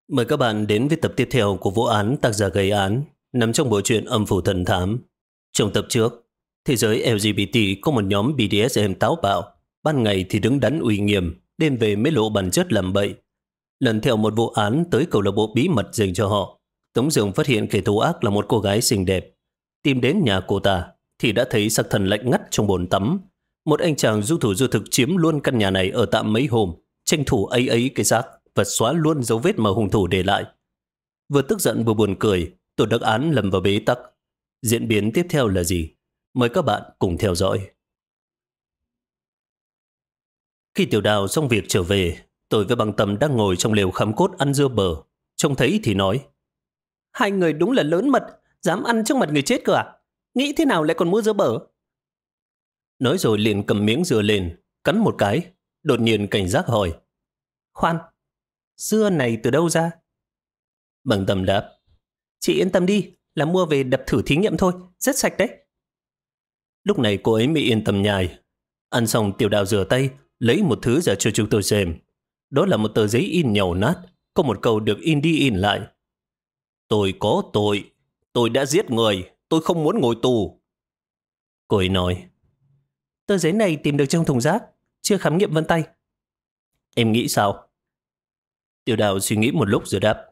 Mời các bạn đến với tập tiếp theo của vụ án tác giả gây án nằm trong bộ truyện Âm phủ thần thám. Trong tập trước, thế giới LGBT có một nhóm BDSM táo bạo, ban ngày thì đứng đắn uy nghiêm, đêm về mới lộ bản chất làm bậy. Lần theo một vụ án tới câu lạc bộ bí mật dành cho họ, Tống Dương phát hiện kẻ thù ác là một cô gái xinh đẹp. Tìm đến nhà cô ta thì đã thấy sắc thần lạnh ngắt trong bồn tắm. Một anh chàng du thủ du thực chiếm luôn căn nhà này ở tạm mấy hôm, tranh thủ ấy cái xác và xóa luôn dấu vết mà hung thủ để lại. Vừa tức giận vừa buồn cười, tổ đặc án lầm vào bế tắc. Diễn biến tiếp theo là gì? Mời các bạn cùng theo dõi. Khi Tiểu Đào xong việc trở về, tôi với Băng Tâm đang ngồi trong lều khắm cốt ăn dưa bờ. Trông thấy thì nói: Hai người đúng là lớn mật, dám ăn trước mặt người chết cơ à? Nghĩ thế nào lại còn mua dưa bở? Nói rồi liền cầm miếng dưa lên, cắn một cái, đột nhiên cảnh giác hỏi: Khoan, dưa này từ đâu ra? Băng Tâm đáp: Chị yên tâm đi, là mua về đập thử thí nghiệm thôi, rất sạch đấy. Lúc này cô ấy mới yên tâm nhai. Ăn xong Tiểu Đào rửa tay, lấy một thứ ra cho chúng tôi xem. Đó là một tờ giấy in nhàu nát, có một câu được in đi in lại: Tôi có tội, tôi đã giết người, tôi không muốn ngồi tù. Cô ấy nói: Tờ giấy này tìm được trong thùng rác, chưa khám nghiệm vân tay. Em nghĩ sao? Tiểu Đào suy nghĩ một lúc rồi đáp: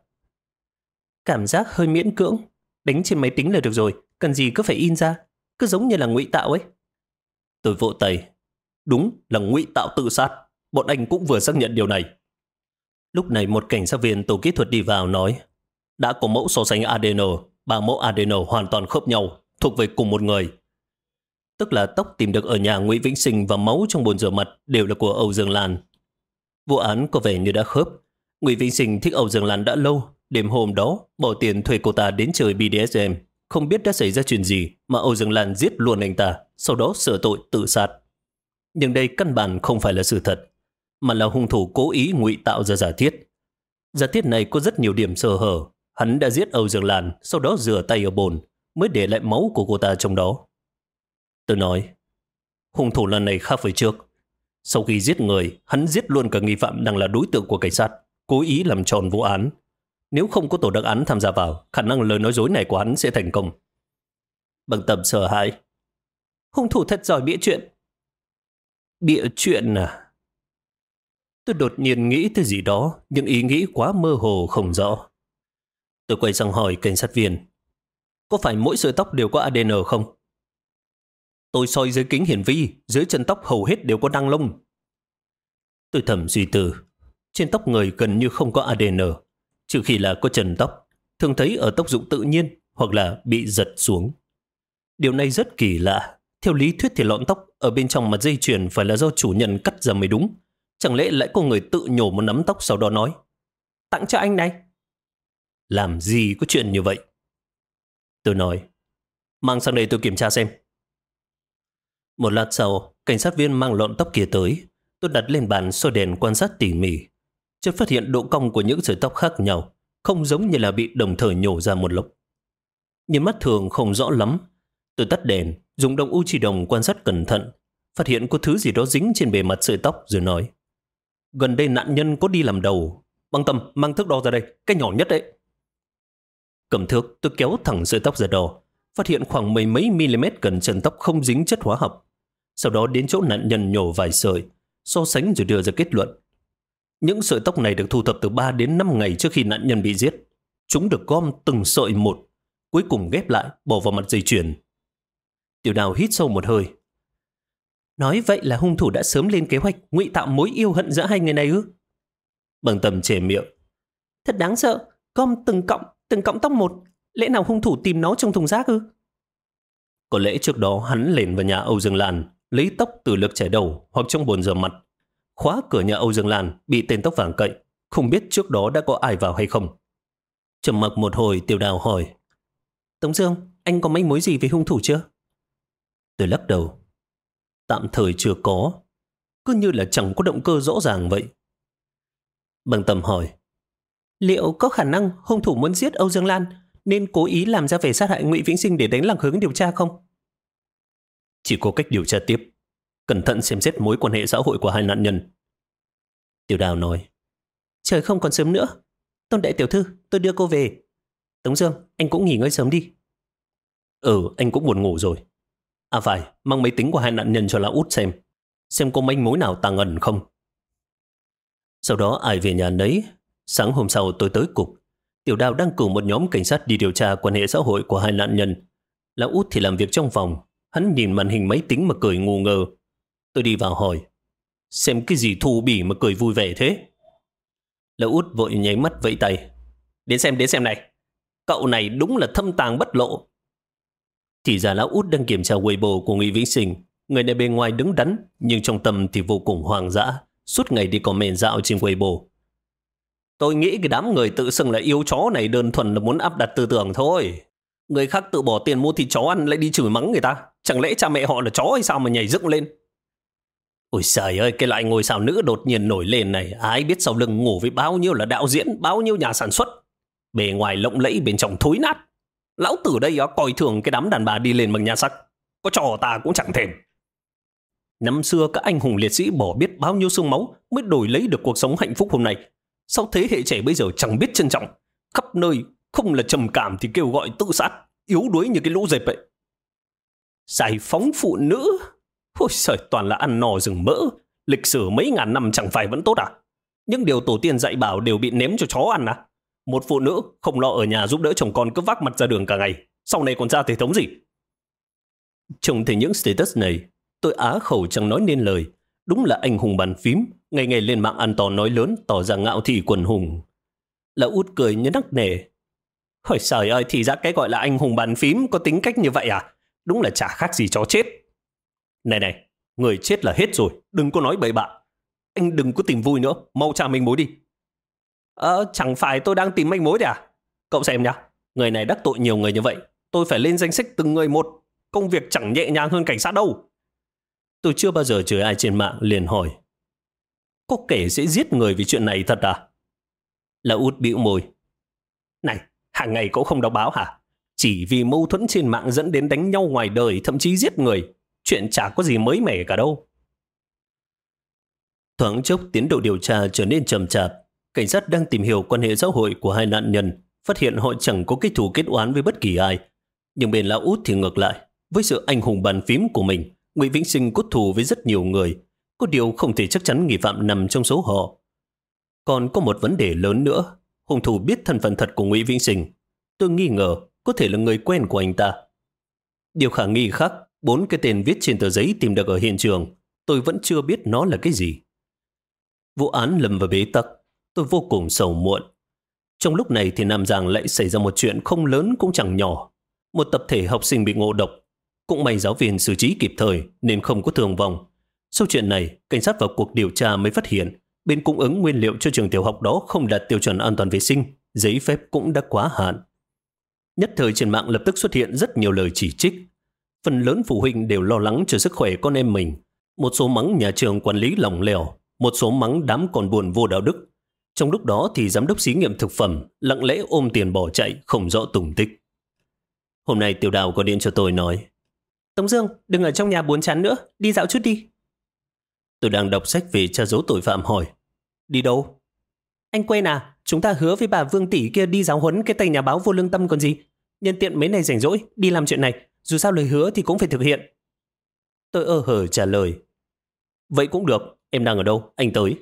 Cảm giác hơi miễn cưỡng, đánh trên máy tính là được rồi, cần gì cứ phải in ra, cứ giống như là ngụy tạo ấy. Tôi vỗ tay: Đúng là ngụy tạo tự sát, bọn anh cũng vừa xác nhận điều này. Lúc này một cảnh sát viên tổ kỹ thuật đi vào nói: Đã có mẫu so sánh ADN, 3 mẫu ADN hoàn toàn khớp nhau, thuộc về cùng một người. Tức là tóc tìm được ở nhà Ngụy Vĩnh Sinh và máu trong bồn rửa mặt đều là của Âu Dương Lan. Vụ án có vẻ như đã khớp. Ngụy Vĩnh Sinh thích Âu Dương Lan đã lâu. Đêm hôm đó bỏ tiền thuê cô ta đến chơi BDSM. Không biết đã xảy ra chuyện gì mà Âu Dương Lan giết luôn anh ta, sau đó sửa tội tự sát. Nhưng đây căn bản không phải là sự thật, mà là hung thủ cố ý ngụy tạo ra giả thiết. Giả thiết này có rất nhiều điểm sơ hở. Hắn đã giết Âu Dương Lan, sau đó rửa tay ở bồn, mới để lại máu của cô ta trong đó. Tôi nói: Hung thủ lần này khác với trước. Sau khi giết người, hắn giết luôn cả nghi phạm đang là đối tượng của cảnh sát, cố ý làm tròn vụ án. Nếu không có tổ đặc án tham gia vào, khả năng lời nói dối này của hắn sẽ thành công. Bằng Tâm sợ hãi: Hung thủ thật giỏi bịa chuyện. Bịa chuyện à? Tôi đột nhiên nghĩ tới gì đó, nhưng ý nghĩ quá mơ hồ không rõ. Tôi quay sang hỏi cảnh sát viên: Có phải mỗi sợi tóc đều có ADN không? Tôi soi dưới kính hiển vi, dưới chân tóc hầu hết đều có đăng lông. Tôi thầm suy tư: trên tóc người gần như không có ADN, trừ khi là có trần tóc, thường thấy ở tóc rụng tự nhiên hoặc là bị giật xuống. Điều này rất kỳ lạ. Theo lý thuyết thì lọn tóc ở bên trong mặt dây chuyền phải là do chủ nhân cắt ra mới đúng. Chẳng lẽ lại có người tự nhổ một nắm tóc sau đó nói: Tặng cho anh này. Làm gì có chuyện như vậy? Tôi nói: Mang sang đây tôi kiểm tra xem. Một lát sau, cảnh sát viên mang lọn tóc kia tới. Tôi đặt lên bàn soi đèn quan sát tỉ mỉ. Chợt phát hiện độ cong của những sợi tóc khác nhau, không giống như là bị đồng thời nhổ ra một lúc. Nhìn mắt thường không rõ lắm. Tôi tắt đèn, dùng đồng u chỉ đồng quan sát cẩn thận, phát hiện có thứ gì đó dính trên bề mặt sợi tóc rồi nói: Gần đây nạn nhân có đi làm đầu. Băng Tâm, mang thước đo ra đây, cái nhỏ nhất đấy. Cầm thước, tôi kéo thẳng sợi tóc ra đo, phát hiện khoảng mấy mm gần chân tóc không dính chất hóa học. Sau đó đến chỗ nạn nhân nhổ vài sợi, so sánh rồi đưa ra kết luận. Những sợi tóc này được thu thập từ 3 đến 5 ngày trước khi nạn nhân bị giết. Chúng được gom từng sợi một, cuối cùng ghép lại, bỏ vào mặt dây chuyền. Tiểu Đào hít sâu một hơi. Nói vậy là hung thủ đã sớm lên kế hoạch ngụy tạo mối yêu hận giữa hai người này ư? Bằng Tâm chề miệng. Thật đáng sợ, gom từng cọng tóc một. Lẽ nào hung thủ tìm nó trong thùng rác ư? Có lẽ trước đó hắn lẻn vào nhà Âu Dương Lan, lấy tóc từ lực chải đầu hoặc trong bồn rửa mặt. Khóa cửa nhà Âu Dương Lan bị tên tóc vàng cậy, không biết trước đó đã có ai vào hay không. Trầm mặc một hồi, Tiểu Đào hỏi: Tống Dương, anh có manh mối gì về hung thủ chưa? Tôi lắc đầu. Tạm thời chưa có, cứ như là chẳng có động cơ rõ ràng vậy. Bằng Tâm hỏi: Liệu có khả năng hung thủ muốn giết Âu Dương Lan nên cố ý làm ra vẻ sát hại Ngụy Vĩnh Sinh để đánh lạc hướng điều tra không? Chỉ có cách điều tra tiếp, cẩn thận xem xét mối quan hệ xã hội của hai nạn nhân. Tiểu Đào nói: Trời không còn sớm nữa, Tôn đại tiểu thư, tôi đưa cô về. Tống Dương, anh cũng nghỉ ngơi sớm đi. Anh cũng buồn ngủ rồi. À phải, mang máy tính của hai nạn nhân cho lão út xem có manh mối nào tàng ẩn không. Sau đó ai về nhà nấy. Sáng hôm sau tôi tới cục. Tiểu Đào đang cử một nhóm cảnh sát đi điều tra quan hệ xã hội của hai nạn nhân. Lão út thì làm việc trong phòng. Hắn nhìn màn hình máy tính mà cười ngu ngơ. Tôi đi vào hỏi, xem cái gì thù bỉ mà cười vui vẻ thế? Lão út vội nháy mắt vẫy tay. Đến xem này. Cậu này đúng là thâm tàng bất lộ. Thì ra lão út đang kiểm tra Weibo của Ngụy Vĩnh Sinh. Người này bề ngoài đứng đắn, nhưng trong tâm thì vô cùng hoang dã. Suốt ngày đi comment dạo trên Weibo. Tôi nghĩ cái đám người tự xưng là yêu chó này đơn thuần là muốn áp đặt tư tưởng thôi. Người khác tự bỏ tiền mua thịt chó ăn lại đi chửi mắng người ta. Chẳng lẽ cha mẹ họ là chó hay sao mà nhảy dựng lên? Ôi trời ơi, cái loại ngôi sao nữ đột nhiên nổi lên này, ai biết sau lưng ngủ với bao nhiêu là đạo diễn, bao nhiêu nhà sản xuất. Bề ngoài lộng lẫy, bên trong thối nát. Lão tử đây coi thường cái đám đàn bà đi lên bằng nhan sắc. Có trò ta cũng chẳng thèm. Năm xưa các anh hùng liệt sĩ bỏ biết bao nhiêu xương máu mới đổi lấy được cuộc sống hạnh phúc hôm nay. Sao thế hệ trẻ bây giờ chẳng biết trân trọng, khắp nơi không là trầm cảm thì kêu gọi tự sát, yếu đuối như cái lũ dẹp vậy. Giải phóng phụ nữ, ôi trời, toàn là ăn no rừng mỡ. Lịch sử mấy ngàn năm chẳng phải vẫn tốt à? Những điều tổ tiên dạy bảo đều bị ném cho chó ăn à? Một phụ nữ không lo ở nhà giúp đỡ chồng con cứ vác mặt ra đường cả ngày, sau này còn ra thể thống gì? Trông thấy những status này, tôi á khẩu chẳng nói nên lời. Đúng là anh hùng bàn phím, ngày ngày lên mạng ăn to nói lớn, tỏ ra ngạo thị quần hùng. Lão út cười như nắc nề. Ôi trời ơi, thì ra cái gọi là anh hùng bàn phím có tính cách như vậy à? Đúng là chả khác gì chó chết. Này, người chết là hết rồi, đừng có nói bậy bạ. Anh đừng có tìm vui nữa, mau tra manh mối đi. Chẳng phải tôi đang tìm manh mối đấy à? Cậu xem nhá, người này đắc tội nhiều người như vậy, tôi phải lên danh sách từng người một. Công việc chẳng nhẹ nhàng hơn cảnh sát đâu. Tôi chưa bao giờ chửi ai trên mạng, liền hỏi, có kẻ sẽ giết người vì chuyện này thật à? Lão út bĩu môi. Này, hàng ngày cậu không đọc báo hả? Chỉ vì mâu thuẫn trên mạng dẫn đến đánh nhau ngoài đời, thậm chí giết người. Chuyện chả có gì mới mẻ cả đâu. Thoáng chốc tiến độ điều tra trở nên chậm chạp. Cảnh sát đang tìm hiểu quan hệ xã hội của hai nạn nhân, phát hiện họ chẳng có cái thù kết oán với bất kỳ ai. Nhưng bên lão út thì ngược lại. Với sự anh hùng bàn phím của mình, Ngụy Vĩnh Sinh có thù với rất nhiều người. Có điều không thể chắc chắn nghi phạm nằm trong số họ. Còn có một vấn đề lớn nữa. Hung thủ biết thân phận thật của Ngụy Vĩnh Sinh. Tôi nghi ngờ có thể là người quen của anh ta. Điều khả nghi khác, 4 cái tên viết trên tờ giấy tìm được ở hiện trường. Tôi vẫn chưa biết nó là cái gì. Vụ án lầm vào bế tắc. Tôi vô cùng sầu muộn. Trong lúc này thì Nam Giang lại xảy ra một chuyện không lớn cũng chẳng nhỏ. Một tập thể học sinh bị ngộ độc. Cũng may giáo viên xử trí kịp thời nên không có thương vong. Sau chuyện này, cảnh sát vào cuộc điều tra mới phát hiện bên cung ứng nguyên liệu cho trường tiểu học đó không đạt tiêu chuẩn an toàn vệ sinh, giấy phép cũng đã quá hạn. Nhất thời trên mạng lập tức xuất hiện rất nhiều lời chỉ trích. Phần lớn phụ huynh đều lo lắng cho sức khỏe con em mình. Một số mắng nhà trường quản lý lỏng lẻo, một số mắng đám còn buồn vô đạo đức. Trong lúc đó thì giám đốc xí nghiệm thực phẩm lặng lẽ ôm tiền bỏ chạy, không rõ tung tích. Hôm nay Tiểu Đào có điện cho tôi nói, Tống Dương, đừng ở trong nhà buồn chán nữa, đi dạo chút đi. Tôi đang đọc sách về tra giấu tội phạm hỏi, đi đâu? Anh quên à, chúng ta hứa với bà Vương tỷ kia đi giáo huấn cái tay nhà báo vô lương tâm còn gì. Nhân tiện mấy này rảnh rỗi, đi làm chuyện này, dù sao lời hứa thì cũng phải thực hiện. Tôi hở trả lời, vậy cũng được, em đang ở đâu, anh tới.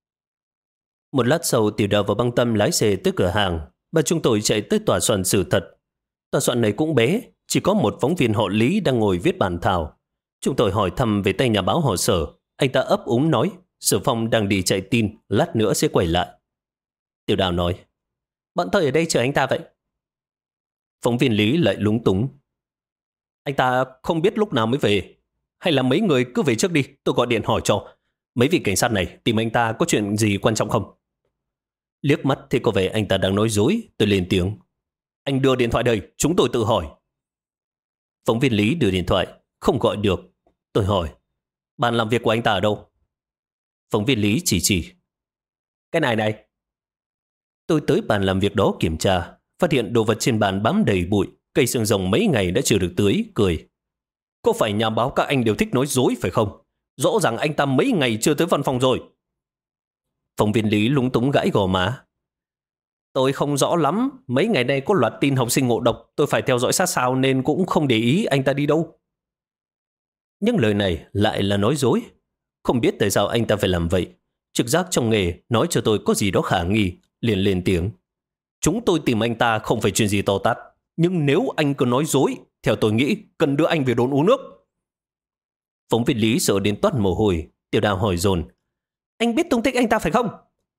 Một lát sau Tiểu Đào và Băng Tâm lái xe tới cửa hàng, và chúng tôi chạy tới tòa soạn sự thật. Tòa soạn này cũng bé, chỉ có một phóng viên họ Lý đang ngồi viết bản thảo. Chúng tôi hỏi thăm về tay nhà báo họ Sở. Anh ta ấp úng nói, Sở Phong đang đi chạy tin, lát nữa sẽ quay lại. Tiểu Đào nói, bọn tôi ở đây chờ anh ta vậy. Phóng viên Lý lại lúng túng, anh ta không biết lúc nào mới về. Hay là mấy người cứ về trước đi, tôi gọi điện hỏi cho. Mấy vị cảnh sát này tìm anh ta có chuyện gì quan trọng không? Liếc mắt thì có vẻ anh ta đang nói dối. Tôi lên tiếng, anh đưa điện thoại đây, chúng tôi tự hỏi. Phóng viên Lý đưa điện thoại, không gọi được. Tôi hỏi, bàn làm việc của anh ta ở đâu? Phóng viên Lý chỉ, cái này. Tôi tới bàn làm việc đó kiểm tra, phát hiện đồ vật trên bàn bám đầy bụi, cây xương rồng mấy ngày đã chưa được tưới, cười. Có phải nhà báo các anh đều thích nói dối phải không? Rõ ràng anh ta mấy ngày chưa tới văn phòng rồi. Phóng viên Lý lúng túng gãi gò má. Tôi không rõ lắm, mấy ngày nay có loạt tin học sinh ngộ độc, tôi phải theo dõi sát sao nên cũng không để ý anh ta đi đâu. Những lời này lại là nói dối. Không biết tại sao anh ta phải làm vậy. Trực giác trong nghề nói cho tôi có gì đó khả nghi, liền lên tiếng. Chúng tôi tìm anh ta không phải chuyện gì to tát, nhưng nếu anh cứ nói dối, theo tôi nghĩ cần đưa anh về đồn uống nước. Phóng viên Lý sợ đến toát mồ hôi. Tiểu Đào hỏi dồn. Anh biết tung tích anh ta phải không?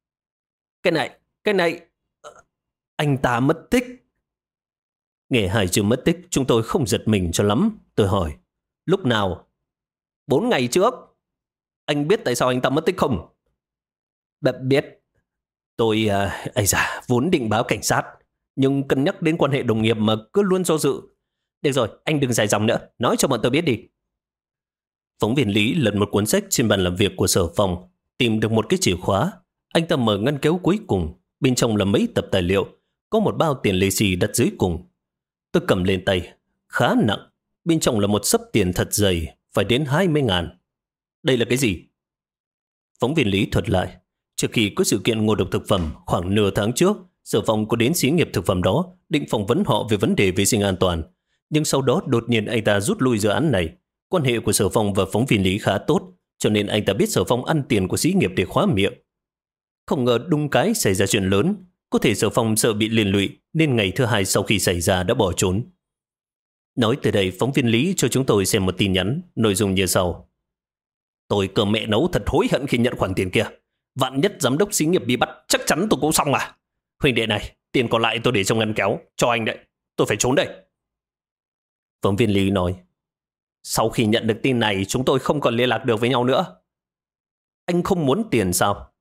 Cái này, anh ta mất tích. Nghe hai chữ mất tích, chúng tôi không giật mình cho lắm. Tôi hỏi, lúc nào? 4 ngày trước. Anh biết tại sao anh ta mất tích không? Biết. Tôi, vốn định báo cảnh sát, nhưng cân nhắc đến quan hệ đồng nghiệp mà cứ luôn do dự. Được rồi, anh đừng dài dòng nữa, nói cho bọn tôi biết đi. Phóng viên Lý lật một cuốn sách trên bàn làm việc của Sở Phòng, tìm được một cái chìa khóa. Anh ta mở ngăn kéo cuối cùng, bên trong là mấy tập tài liệu, có một bao tiền lì xì đặt dưới cùng. Tôi cầm lên tay, khá nặng, bên trong là một xấp tiền thật dày, phải đến 20.000. Đây là cái gì? Phóng viên Lý thuật lại. Trước khi có sự kiện ngộ độc thực phẩm khoảng nửa tháng trước, Sở Phòng có đến xí nghiệp thực phẩm đó định phỏng vấn họ về vấn đề vệ sinh an toàn. Nhưng sau đó đột nhiên anh ta rút lui dự án này. Quan hệ của Sở Phòng và phóng viên Lý khá tốt, cho nên anh ta biết Sở Phòng ăn tiền của xí nghiệp để khóa miệng. Không ngờ đùng cái xảy ra chuyện lớn. Có thể Sở Phòng sợ bị liên lụy, nên ngày thứ 2 sau khi xảy ra đã bỏ trốn. Nói từ đây, phóng viên Lý cho chúng tôi xem một tin nhắn, nội dung như sau. Tôi cơ mẹ nấu thật hối hận khi nhận khoản tiền kia. Vạn nhất giám đốc xí nghiệp bị bắt, chắc chắn tôi cũng xong à. Huynh đệ này, tiền còn lại tôi để trong ngăn kéo, cho anh đấy. Tôi phải trốn đây. Phóng viên Lý nói. Sau khi nhận được tin này, chúng tôi không còn liên lạc được với nhau nữa. Anh không muốn tiền sao?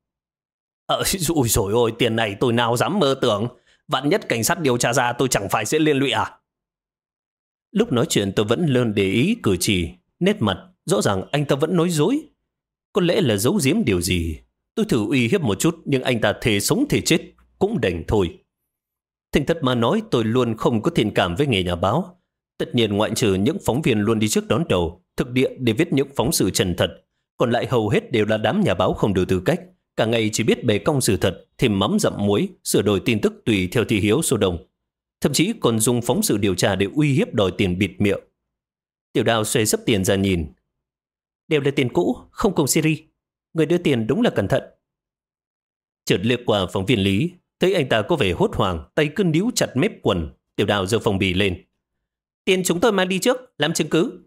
Ôi dồi ôi, tiền này tôi nào dám mơ tưởng. Vạn nhất cảnh sát điều tra ra, tôi chẳng phải sẽ liên lụy à? Lúc nói chuyện tôi vẫn luôn để ý cử chỉ, nét mặt. Rõ ràng anh ta vẫn nói dối. Có lẽ là giấu giếm điều gì. Tôi thử uy hiếp một chút, nhưng anh ta thề sống thề chết, cũng đành thôi. Thành thật mà nói, tôi luôn không có thiện cảm với nghề nhà báo. Tất nhiên ngoại trừ những phóng viên luôn đi trước đón đầu, thực địa để viết những phóng sự chân thật, còn lại hầu hết đều là đám nhà báo không đủ tư cách, cả ngày chỉ biết bề cong sự thật, thêm mắm dặm muối, sửa đổi tin tức tùy theo thị hiếu số đông. Thậm chí còn dùng phóng sự điều tra để uy hiếp đòi tiền bịt miệng. Tiểu Đào xoay sấp tiền ra nhìn. Đều là tiền cũ, không cùng series. Người đưa tiền đúng là cẩn thận. Chợt liếc qua phóng viên Lý, thấy anh ta có vẻ hốt hoảng, tay cứ níu chặt mép quần. Tiểu Đào giơ phong bì lên. Tiền chúng tôi mang đi trước, làm chứng cứ.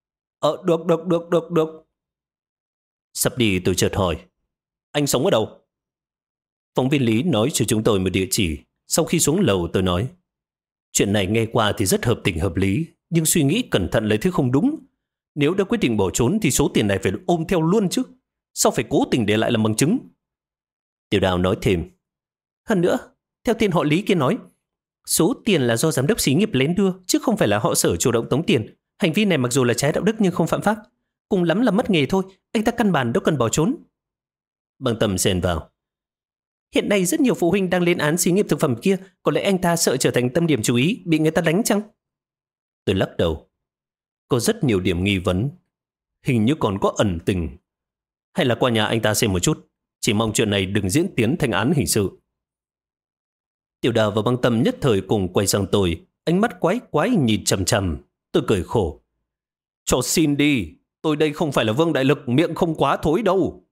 Được. Sắp đi tôi chợt hỏi. Anh sống ở đâu? Phóng viên Lý nói cho chúng tôi một địa chỉ. Sau khi xuống lầu tôi nói. Chuyện này nghe qua thì rất hợp tình hợp lý, nhưng suy nghĩ cẩn thận lại thấy không đúng. Nếu đã quyết định bỏ trốn thì số tiền này phải ôm theo luôn chứ. Sao phải cố tình để lại làm bằng chứng? Tiểu Đào nói thêm. Hơn nữa, theo tên họ Lý kia nói, số tiền là do giám đốc xí nghiệp lén đưa, chứ không phải là họ Sở chủ động tống tiền. Hành vi này mặc dù là trái đạo đức nhưng không phạm pháp. Cùng lắm là mất nghề thôi, anh ta căn bản đâu cần bỏ trốn. Băng Tâm xen vào. Hiện nay rất nhiều phụ huynh đang lên án xí nghiệp thực phẩm kia, có lẽ anh ta sợ trở thành tâm điểm chú ý, bị người ta đánh chăng? Tôi lắc đầu. Có rất nhiều điểm nghi vấn. Hình như còn có ẩn tình. Hay là qua nhà anh ta xem một chút. Chỉ mong chuyện này đừng diễn tiến thành án hình sự. Tiểu Đào và Băng Tâm nhất thời cùng quay sang tôi, ánh mắt quái quái nhìn chằm chằm. Tôi cười khổ. Cho xin đi, tôi đây không phải là Vương Đại Lực, miệng không quá thối đâu.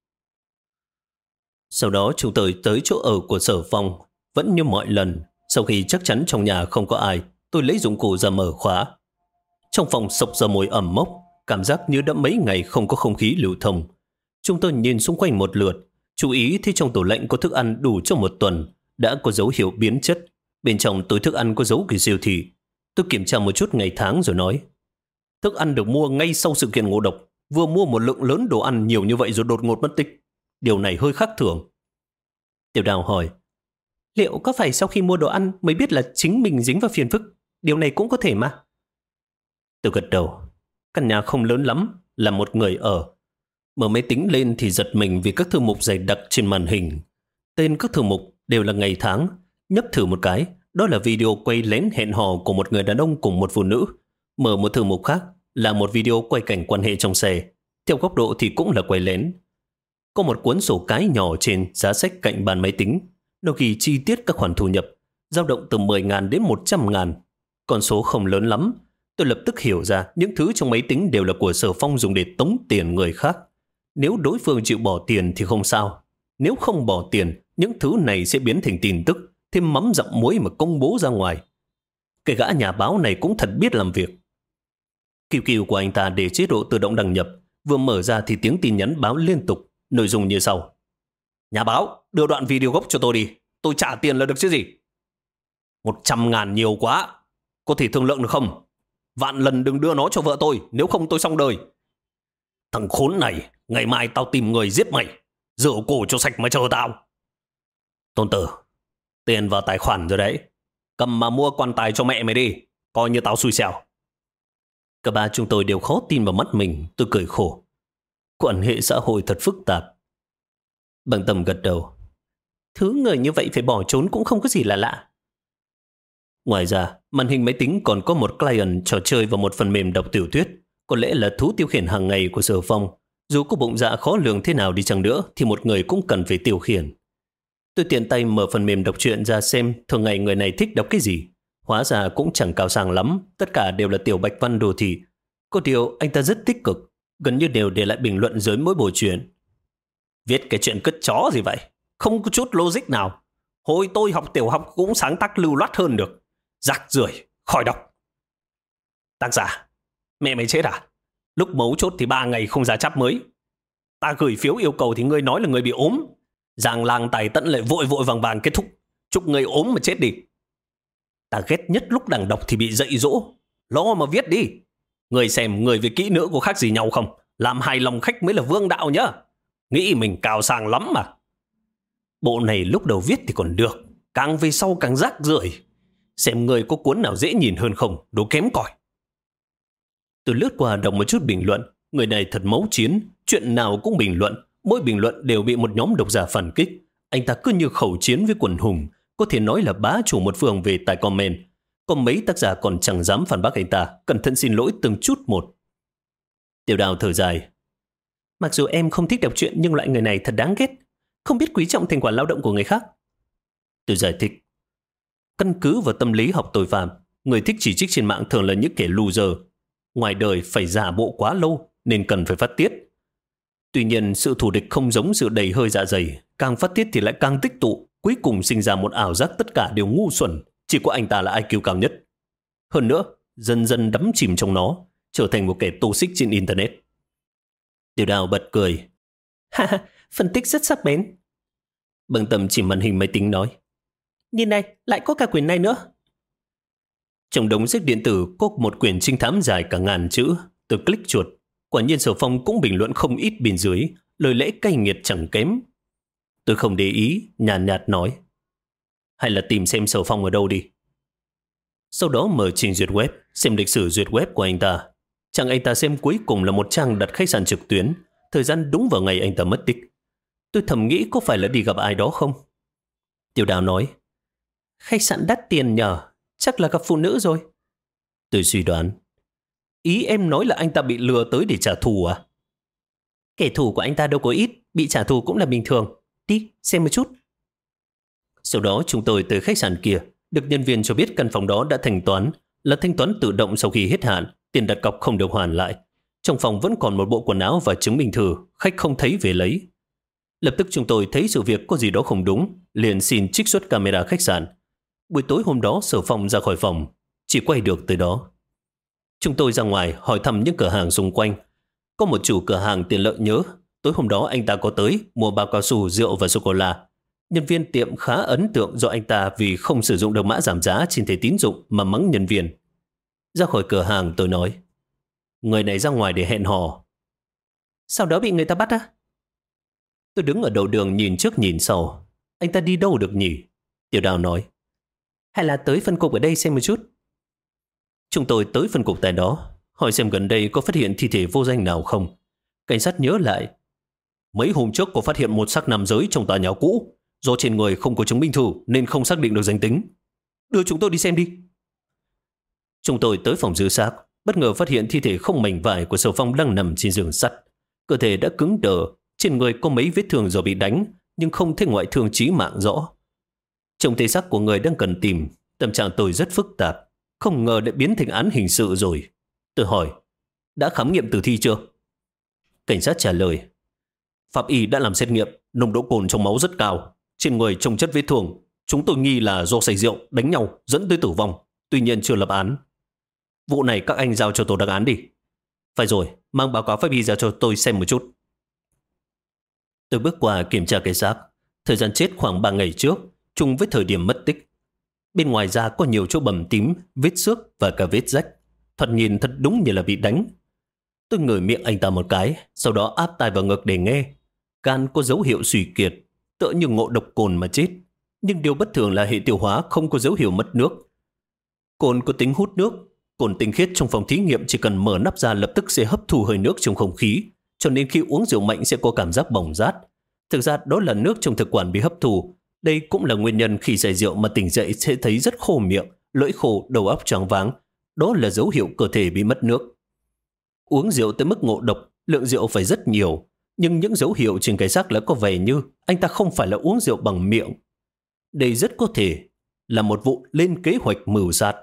Sau đó chúng tôi tới chỗ ở của Sở Phòng. Vẫn như mọi lần, sau khi chắc chắn trong nhà không có ai, tôi lấy dụng cụ ra mở khóa. Trong phòng sộc ra mùi ẩm mốc, cảm giác như đã mấy ngày không có không khí lưu thông. Chúng tôi nhìn xung quanh một lượt, chú ý thấy trong tủ lạnh có thức ăn đủ cho một tuần, đã có dấu hiệu biến chất. Bên trong túi thức ăn có dấu của siêu thị. Tôi kiểm tra một chút ngày tháng rồi nói. Thức ăn được mua ngay sau sự kiện ngộ độc. Vừa mua một lượng lớn đồ ăn nhiều như vậy rồi đột ngột mất tích. Điều này hơi khác thường. Tiểu Đào hỏi. Liệu có phải sau khi mua đồ ăn mới biết là chính mình dính vào phiền phức? Điều này cũng có thể mà. Tôi gật đầu. Căn nhà không lớn lắm, là một người ở. Mở máy tính lên thì giật mình vì các thư mục dày đặc trên màn hình. Tên các thư mục đều là ngày tháng. Nhấp thử một cái, đó là video quay lén hẹn hò của một người đàn ông cùng một phụ nữ. Mở một thư mục khác là một video quay cảnh quan hệ trong xe. Theo góc độ thì cũng là quay lén. Có một cuốn sổ cái nhỏ trên giá sách cạnh bàn máy tính. Nó ghi chi tiết các khoản thu nhập, dao động từ 10.000 đến 100.000. Con số không lớn lắm. Tôi lập tức hiểu ra những thứ trong máy tính đều là của Sở Phong dùng để tống tiền người khác. Nếu đối phương chịu bỏ tiền thì không sao. Nếu không bỏ tiền, những thứ này sẽ biến thành tin tức, thêm mắm dặm muối mà công bố ra ngoài. Cái gã nhà báo này cũng thật biết làm việc. QQ của anh ta để chế độ tự động đăng nhập. Vừa mở ra thì tiếng tin nhắn báo liên tục, nội dung như sau. Nhà báo, đưa đoạn video gốc cho tôi đi. Tôi trả tiền là được chứ gì. 100.000 nhiều quá. Có thể thương lượng được không? Vạn lần đừng đưa nó cho vợ tôi, nếu không tôi xong đời. Thằng khốn này, ngày mai tao tìm người giết mày. Rửa cổ cho sạch mà chờ tao. Tôn Tử, tiền vào tài khoản rồi đấy. Cầm mà mua quan tài cho mẹ mày đi. Coi như tao xui xẻo. Cả ba chúng tôi đều khó tin vào mắt mình. Tôi cười khổ. Quan hệ xã hội thật phức tạp. Bằng Tâm gật đầu. Thứ người như vậy phải bỏ trốn cũng không có gì là lạ. Ngoài ra, màn hình máy tính còn có một client trò chơi và một phần mềm đọc tiểu thuyết. Có lẽ là thú tiêu khiển hàng ngày của Sở Phong. Dù có bụng dạ khó lường thế nào đi chăng nữa thì một người cũng cần phải tiêu khiển. Tôi tiện tay mở phần mềm đọc truyện ra xem thường ngày người này thích đọc cái gì. Hóa ra cũng chẳng cao sang lắm, tất cả đều là tiểu bạch văn đồ thị. Có điều anh ta rất tích cực, gần như đều để lại bình luận dưới mỗi buổi chuyện. Viết cái chuyện cất chó gì vậy? Không có chút logic nào. Hồi tôi học tiểu học cũng sáng tác lưu loát hơn được. Rác rưởi, khỏi đọc. Tác giả, mẹ mày chết à? Lúc mấu chốt thì 3 ngày không ra chap mới. Ta gửi phiếu yêu cầu thì ngươi nói là người bị ốm. Giang lang tài tận lại vội vội vàng vàng kết thúc. Chúc người ốm mà chết đi. Ta ghét nhất lúc đang đọc thì bị dạy dỗ. Lo mà viết đi. Người xem người với kỹ nữ có khác gì nhau không? Làm hài lòng khách mới là vương đạo nhá. Nghĩ mình cao sang lắm mà. Bộ này lúc đầu viết thì còn được. Càng về sau càng rác rưởi. Xem người có cuốn nào dễ nhìn hơn không. Đồ kém cỏi. Tôi lướt qua đọc một chút bình luận. Người này thật máu chiến. Chuyện nào cũng bình luận. Mỗi bình luận đều bị một nhóm độc giả phản kích. Anh ta cứ như khẩu chiến với quần hùng. Có thể nói là bá chủ một phường về tài comment. Có mấy tác giả còn chẳng dám phản bác anh ta. Cẩn thận xin lỗi từng chút một. Tiểu Đào thở dài. Mặc dù em không thích đọc truyện nhưng loại người này thật đáng ghét. Không biết quý trọng thành quả lao động của người khác. Tôi giải thích. Căn cứ vào tâm lý học tội phạm, người thích chỉ trích trên mạng thường là những kẻ loser. Ngoài đời phải giả bộ quá lâu nên cần phải phát tiết. Tuy nhiên sự thù địch không giống sự đầy hơi dạ dày. Càng phát tiết thì lại càng tích tụ. Cuối cùng sinh ra một ảo giác tất cả đều ngu xuẩn. Chỉ có anh ta là IQ cao nhất. Hơn nữa, dần dần đắm chìm trong nó, trở thành một kẻ tô xích trên Internet. Tiểu Đào bật cười. Ha, phân tích rất sắc bén. Bằng Tâm chỉ màn hình máy tính nói. Nhìn này, lại có cả quyển này nữa. Trong đống sách điện tử có một quyển trinh thám dài cả 1000 chữ. Tôi click chuột. Quả nhiên Sở Phong cũng bình luận không ít bên dưới. Lời lẽ cay nghiệt chẳng kém. Tôi không để ý, nhàn nhạt nói. Hay là tìm xem Sở Phong ở đâu đi. Sau đó mở trình duyệt web, xem lịch sử duyệt web của anh ta. Trang anh ta xem cuối cùng là một trang đặt khách sạn trực tuyến. Thời gian đúng vào ngày anh ta mất tích. Tôi thầm nghĩ có phải là đi gặp ai đó không? Tiểu Đào nói. Khách sạn đắt tiền nhờ, chắc là gặp phụ nữ rồi. Tôi suy đoán. Ý em nói là anh ta bị lừa tới để trả thù à? Kẻ thù của anh ta đâu có ít, bị trả thù cũng là bình thường. Đi, xem một chút. Sau đó chúng tôi tới khách sạn kia, được nhân viên cho biết căn phòng đó đã thanh toán, là thanh toán tự động sau khi hết hạn, tiền đặt cọc không được hoàn lại. Trong phòng vẫn còn một bộ quần áo và chứng minh thư, khách không thấy về lấy. Lập tức chúng tôi thấy sự việc có gì đó không đúng, liền xin trích xuất camera khách sạn. Buổi tối hôm đó Sở Phong ra khỏi phòng, chỉ quay được tới đó. Chúng tôi ra ngoài hỏi thăm những cửa hàng xung quanh. Có một chủ cửa hàng tiện lợi nhớ, tối hôm đó anh ta có tới mua bao cao su, rượu và sô-cô-la. Nhân viên tiệm khá ấn tượng do anh ta vì không sử dụng được mã giảm giá trên thẻ tín dụng mà mắng nhân viên. Ra khỏi cửa hàng tôi nói, người này ra ngoài để hẹn hò. Sau đó bị người ta bắt á? Tôi đứng ở đầu đường nhìn trước nhìn sau. Anh ta đi đâu được nhỉ? Tiểu Đào nói, hay là tới phân cục ở đây xem một chút. Chúng tôi tới phân cục tại đó, hỏi xem gần đây có phát hiện thi thể vô danh nào không. Cảnh sát nhớ lại, mấy hôm trước có phát hiện một xác nam giới trong tòa nhà cũ. Do trên người không có chứng minh thư nên không xác định được danh tính. Đưa chúng tôi đi xem đi. Chúng tôi tới phòng giữ xác, bất ngờ phát hiện thi thể không mảnh vải của Sở Phong đang nằm trên giường sắt. Cơ thể đã cứng đờ, trên người có mấy vết thương do bị đánh, nhưng không thấy ngoại thương chí mạng rõ. Trông thấy xác của người đang cần tìm, tâm trạng tôi rất phức tạp. Không ngờ đã biến thành án hình sự rồi. Tôi hỏi, đã khám nghiệm tử thi chưa? Cảnh sát trả lời, pháp y đã làm xét nghiệm, nồng độ cồn trong máu rất cao. Trên người trông chất vết thương. Chúng tôi nghi là do say rượu, đánh nhau, dẫn tới tử vong. Tuy nhiên chưa lập án. Vụ này các anh giao cho tổ đặc án đi. Phải rồi, mang báo cáo pháp y ra cho tôi xem một chút. Tôi bước qua kiểm tra cái xác. Thời gian chết khoảng 3 ngày trước, chung với thời điểm mất tích. Bên ngoài da có nhiều chỗ bầm tím, vết xước và cả vết rách. Thoạt nhìn thật đúng như là bị đánh. Tôi ngửi miệng anh ta một cái, sau đó áp tai vào ngực để nghe. Gan có dấu hiệu suy kiệt, tựa như ngộ độc cồn mà chết. Nhưng điều bất thường là hệ tiêu hóa không có dấu hiệu mất nước. Cồn có tính hút nước. Cồn tinh khiết trong phòng thí nghiệm chỉ cần mở nắp ra lập tức sẽ hấp thu hơi nước trong không khí, cho nên khi uống rượu mạnh sẽ có cảm giác bỏng rát. Thực ra đó là nước trong thực quản bị hấp thu. Đây cũng là nguyên nhân khi say rượu mà tỉnh dậy sẽ thấy rất khô miệng, lưỡi khô, đầu óc choáng váng. Đó là dấu hiệu cơ thể bị mất nước. Uống rượu tới mức ngộ độc, lượng rượu phải rất nhiều. Nhưng những dấu hiệu trên cái xác lại có vẻ như anh ta không phải là uống rượu bằng miệng. Đây rất có thể là một vụ lên kế hoạch mưu sát.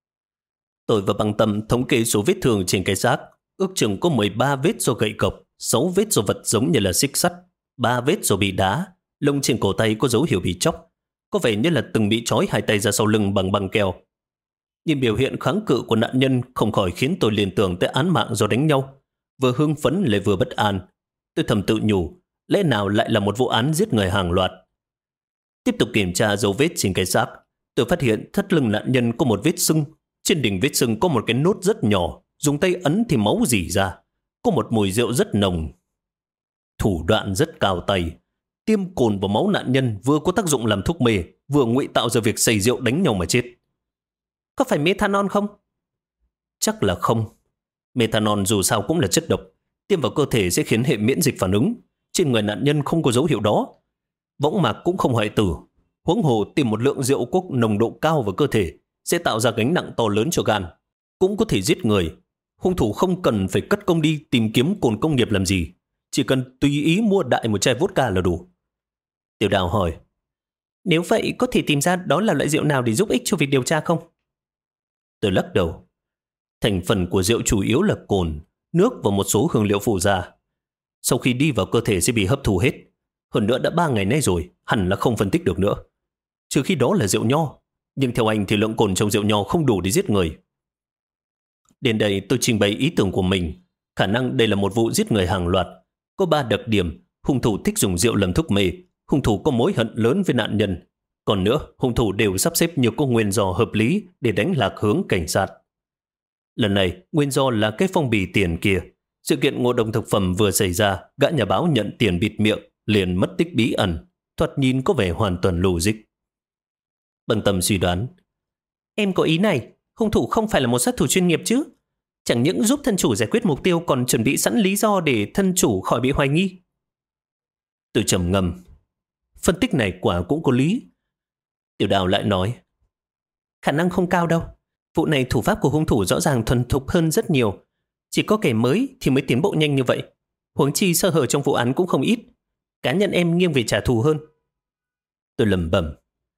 Tôi và Băng Tâm thống kê số vết thương trên cái xác. Ước chừng có 13 vết do gậy cộc, 6 vết do vật giống như là xích sắt, 3 vết do bị đá. Lông trên cổ tay có dấu hiệu bị chóc, có vẻ như là từng bị trói hai tay ra sau lưng bằng băng keo. Nhìn biểu hiện kháng cự của nạn nhân không khỏi khiến tôi liên tưởng tới án mạng do đánh nhau. Vừa hưng phấn lại vừa bất an. Tôi thầm tự nhủ, lẽ nào lại là một vụ án giết người hàng loạt. Tiếp tục kiểm tra dấu vết trên cái xác, tôi phát hiện thắt lưng nạn nhân có một vết sưng. Trên đỉnh vết sưng có một cái nốt rất nhỏ, dùng tay ấn thì máu rỉ ra. Có một mùi rượu rất nồng. Thủ đoạn rất cao tay. Tiêm cồn vào máu nạn nhân vừa có tác dụng làm thuốc mê, vừa ngụy tạo ra việc say rượu đánh nhau mà chết. Có phải methanol không? Chắc là không. Methanol dù sao cũng là chất độc. Tiêm vào cơ thể sẽ khiến hệ miễn dịch phản ứng. Trên người nạn nhân không có dấu hiệu đó. Võng mạc cũng không hoại tử. Huống hồ tìm một lượng rượu có nồng độ cao vào cơ thể sẽ tạo ra gánh nặng to lớn cho gan. Cũng có thể giết người. Hung thủ không cần phải cất công đi tìm kiếm cồn công nghiệp làm gì. Chỉ cần tùy ý mua đại một chai vodka là đủ. Tiểu Đào hỏi, nếu vậy có thể tìm ra đó là loại rượu nào để giúp ích cho việc điều tra không? Tôi lắc đầu. Thành phần của rượu chủ yếu là cồn, nước và một số hương liệu phụ gia. Sau khi đi vào cơ thể sẽ bị hấp thu hết. Hơn nữa đã 3 ngày nay rồi, hẳn là không phân tích được nữa. Trừ khi đó là rượu nho. Nhưng theo anh thì lượng cồn trong rượu nho không đủ để giết người. Đến đây tôi trình bày ý tưởng của mình. Khả năng đây là một vụ giết người hàng loạt. Có 3 đặc điểm. Hung thủ thích dùng rượu làm thuốc mê. Hung thủ có mối hận lớn với nạn nhân. Còn nữa, hung thủ đều sắp xếp nhiều các nguyên do hợp lý để đánh lạc hướng cảnh sát. Lần này, nguyên do là cái phong bì tiền kia. Sự kiện ngộ độc thực phẩm vừa xảy ra, gã nhà báo nhận tiền bịt miệng, liền mất tích bí ẩn. Thoạt nhìn có vẻ hoàn toàn logic. Băng Tâm suy đoán, em có ý này, hung thủ không phải là một sát thủ chuyên nghiệp chứ? Chẳng những giúp thân chủ giải quyết mục tiêu còn chuẩn bị sẵn lý do để thân chủ khỏi bị hoài nghi. Tôi trầm ngâm. Phân tích này quả cũng có lý. Tiểu Đào lại nói, khả năng không cao đâu. Vụ này thủ pháp của hung thủ rõ ràng thuần thục hơn rất nhiều. Chỉ có kẻ mới thì mới tiến bộ nhanh như vậy. Huống chi sơ hở trong vụ án cũng không ít. Cá nhân em nghiêng về trả thù hơn. Tôi lẩm bẩm,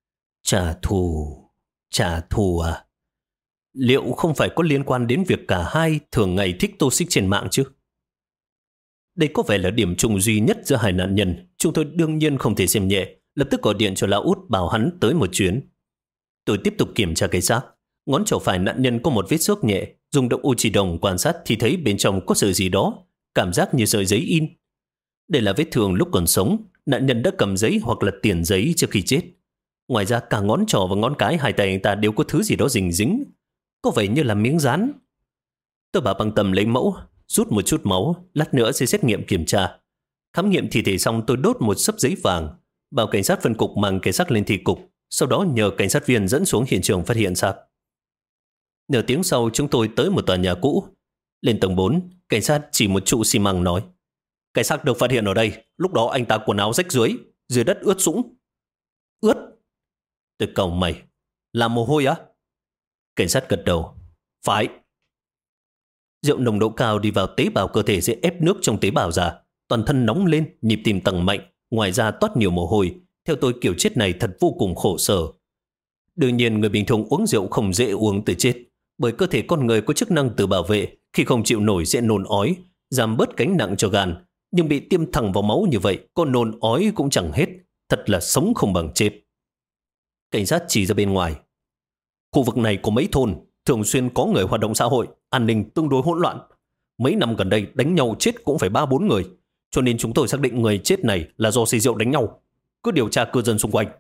trả thù à? Liệu không phải có liên quan đến việc cả hai thường ngày thích tô xích trên mạng chứ? Đây có vẻ là điểm chung duy nhất giữa hai nạn nhân. Chúng tôi đương nhiên không thể xem nhẹ. Lập tức gọi điện cho lão út bảo hắn tới một chuyến. Tôi tiếp tục kiểm tra cái xác. Ngón trỏ phải nạn nhân có một vết xước nhẹ. Dùng động u chỉ đồng quan sát thì thấy bên trong có sợi gì đó. Cảm giác như sợi giấy in. Đây là vết thương lúc còn sống. Nạn nhân đã cầm giấy hoặc là tiền giấy trước khi chết. Ngoài ra cả ngón trỏ và ngón cái hai tay anh ta đều có thứ gì đó dính dính. Có vẻ như là miếng dán. Tôi bảo Băng Tâm lấy mẫu, rút một chút máu, lát nữa sẽ xét nghiệm kiểm tra. Khám nghiệm thi thể xong tôi đốt một xấp giấy vàng, bảo cảnh sát phân cục mang cái xác lên thị cục, sau đó nhờ cảnh sát viên dẫn xuống hiện trường phát hiện xác. Nửa tiếng sau chúng tôi tới một tòa nhà cũ. Lên tầng 4, cảnh sát chỉ một trụ xi măng nói, cái xác được phát hiện ở đây, lúc đó anh ta quần áo rách dưới đất ướt sũng. Ướt? Tôi cau mày, là mồ hôi á? Cảnh sát gật đầu, phải. Rượu nồng độ cao đi vào tế bào cơ thể sẽ ép nước trong tế bào ra, toàn thân nóng lên, nhịp tim tăng mạnh, ngoài ra toát nhiều mồ hôi. Theo tôi kiểu chết này thật vô cùng khổ sở. Đương nhiên người bình thường uống rượu không dễ uống tới chết, bởi cơ thể con người có chức năng tự bảo vệ, khi không chịu nổi sẽ nôn ói, giảm bớt gánh nặng cho gan. Nhưng bị tiêm thẳng vào máu như vậy, con nôn ói cũng chẳng hết, thật là sống không bằng chết. Cảnh sát chỉ ra bên ngoài. Khu vực này có mấy thôn, thường xuyên có người hoạt động xã hội, an ninh tương đối hỗn loạn. Mấy năm gần đây đánh nhau chết cũng phải 3-4 người, cho nên chúng tôi xác định người chết này là do say rượu đánh nhau. Cứ điều tra cư dân xung quanh.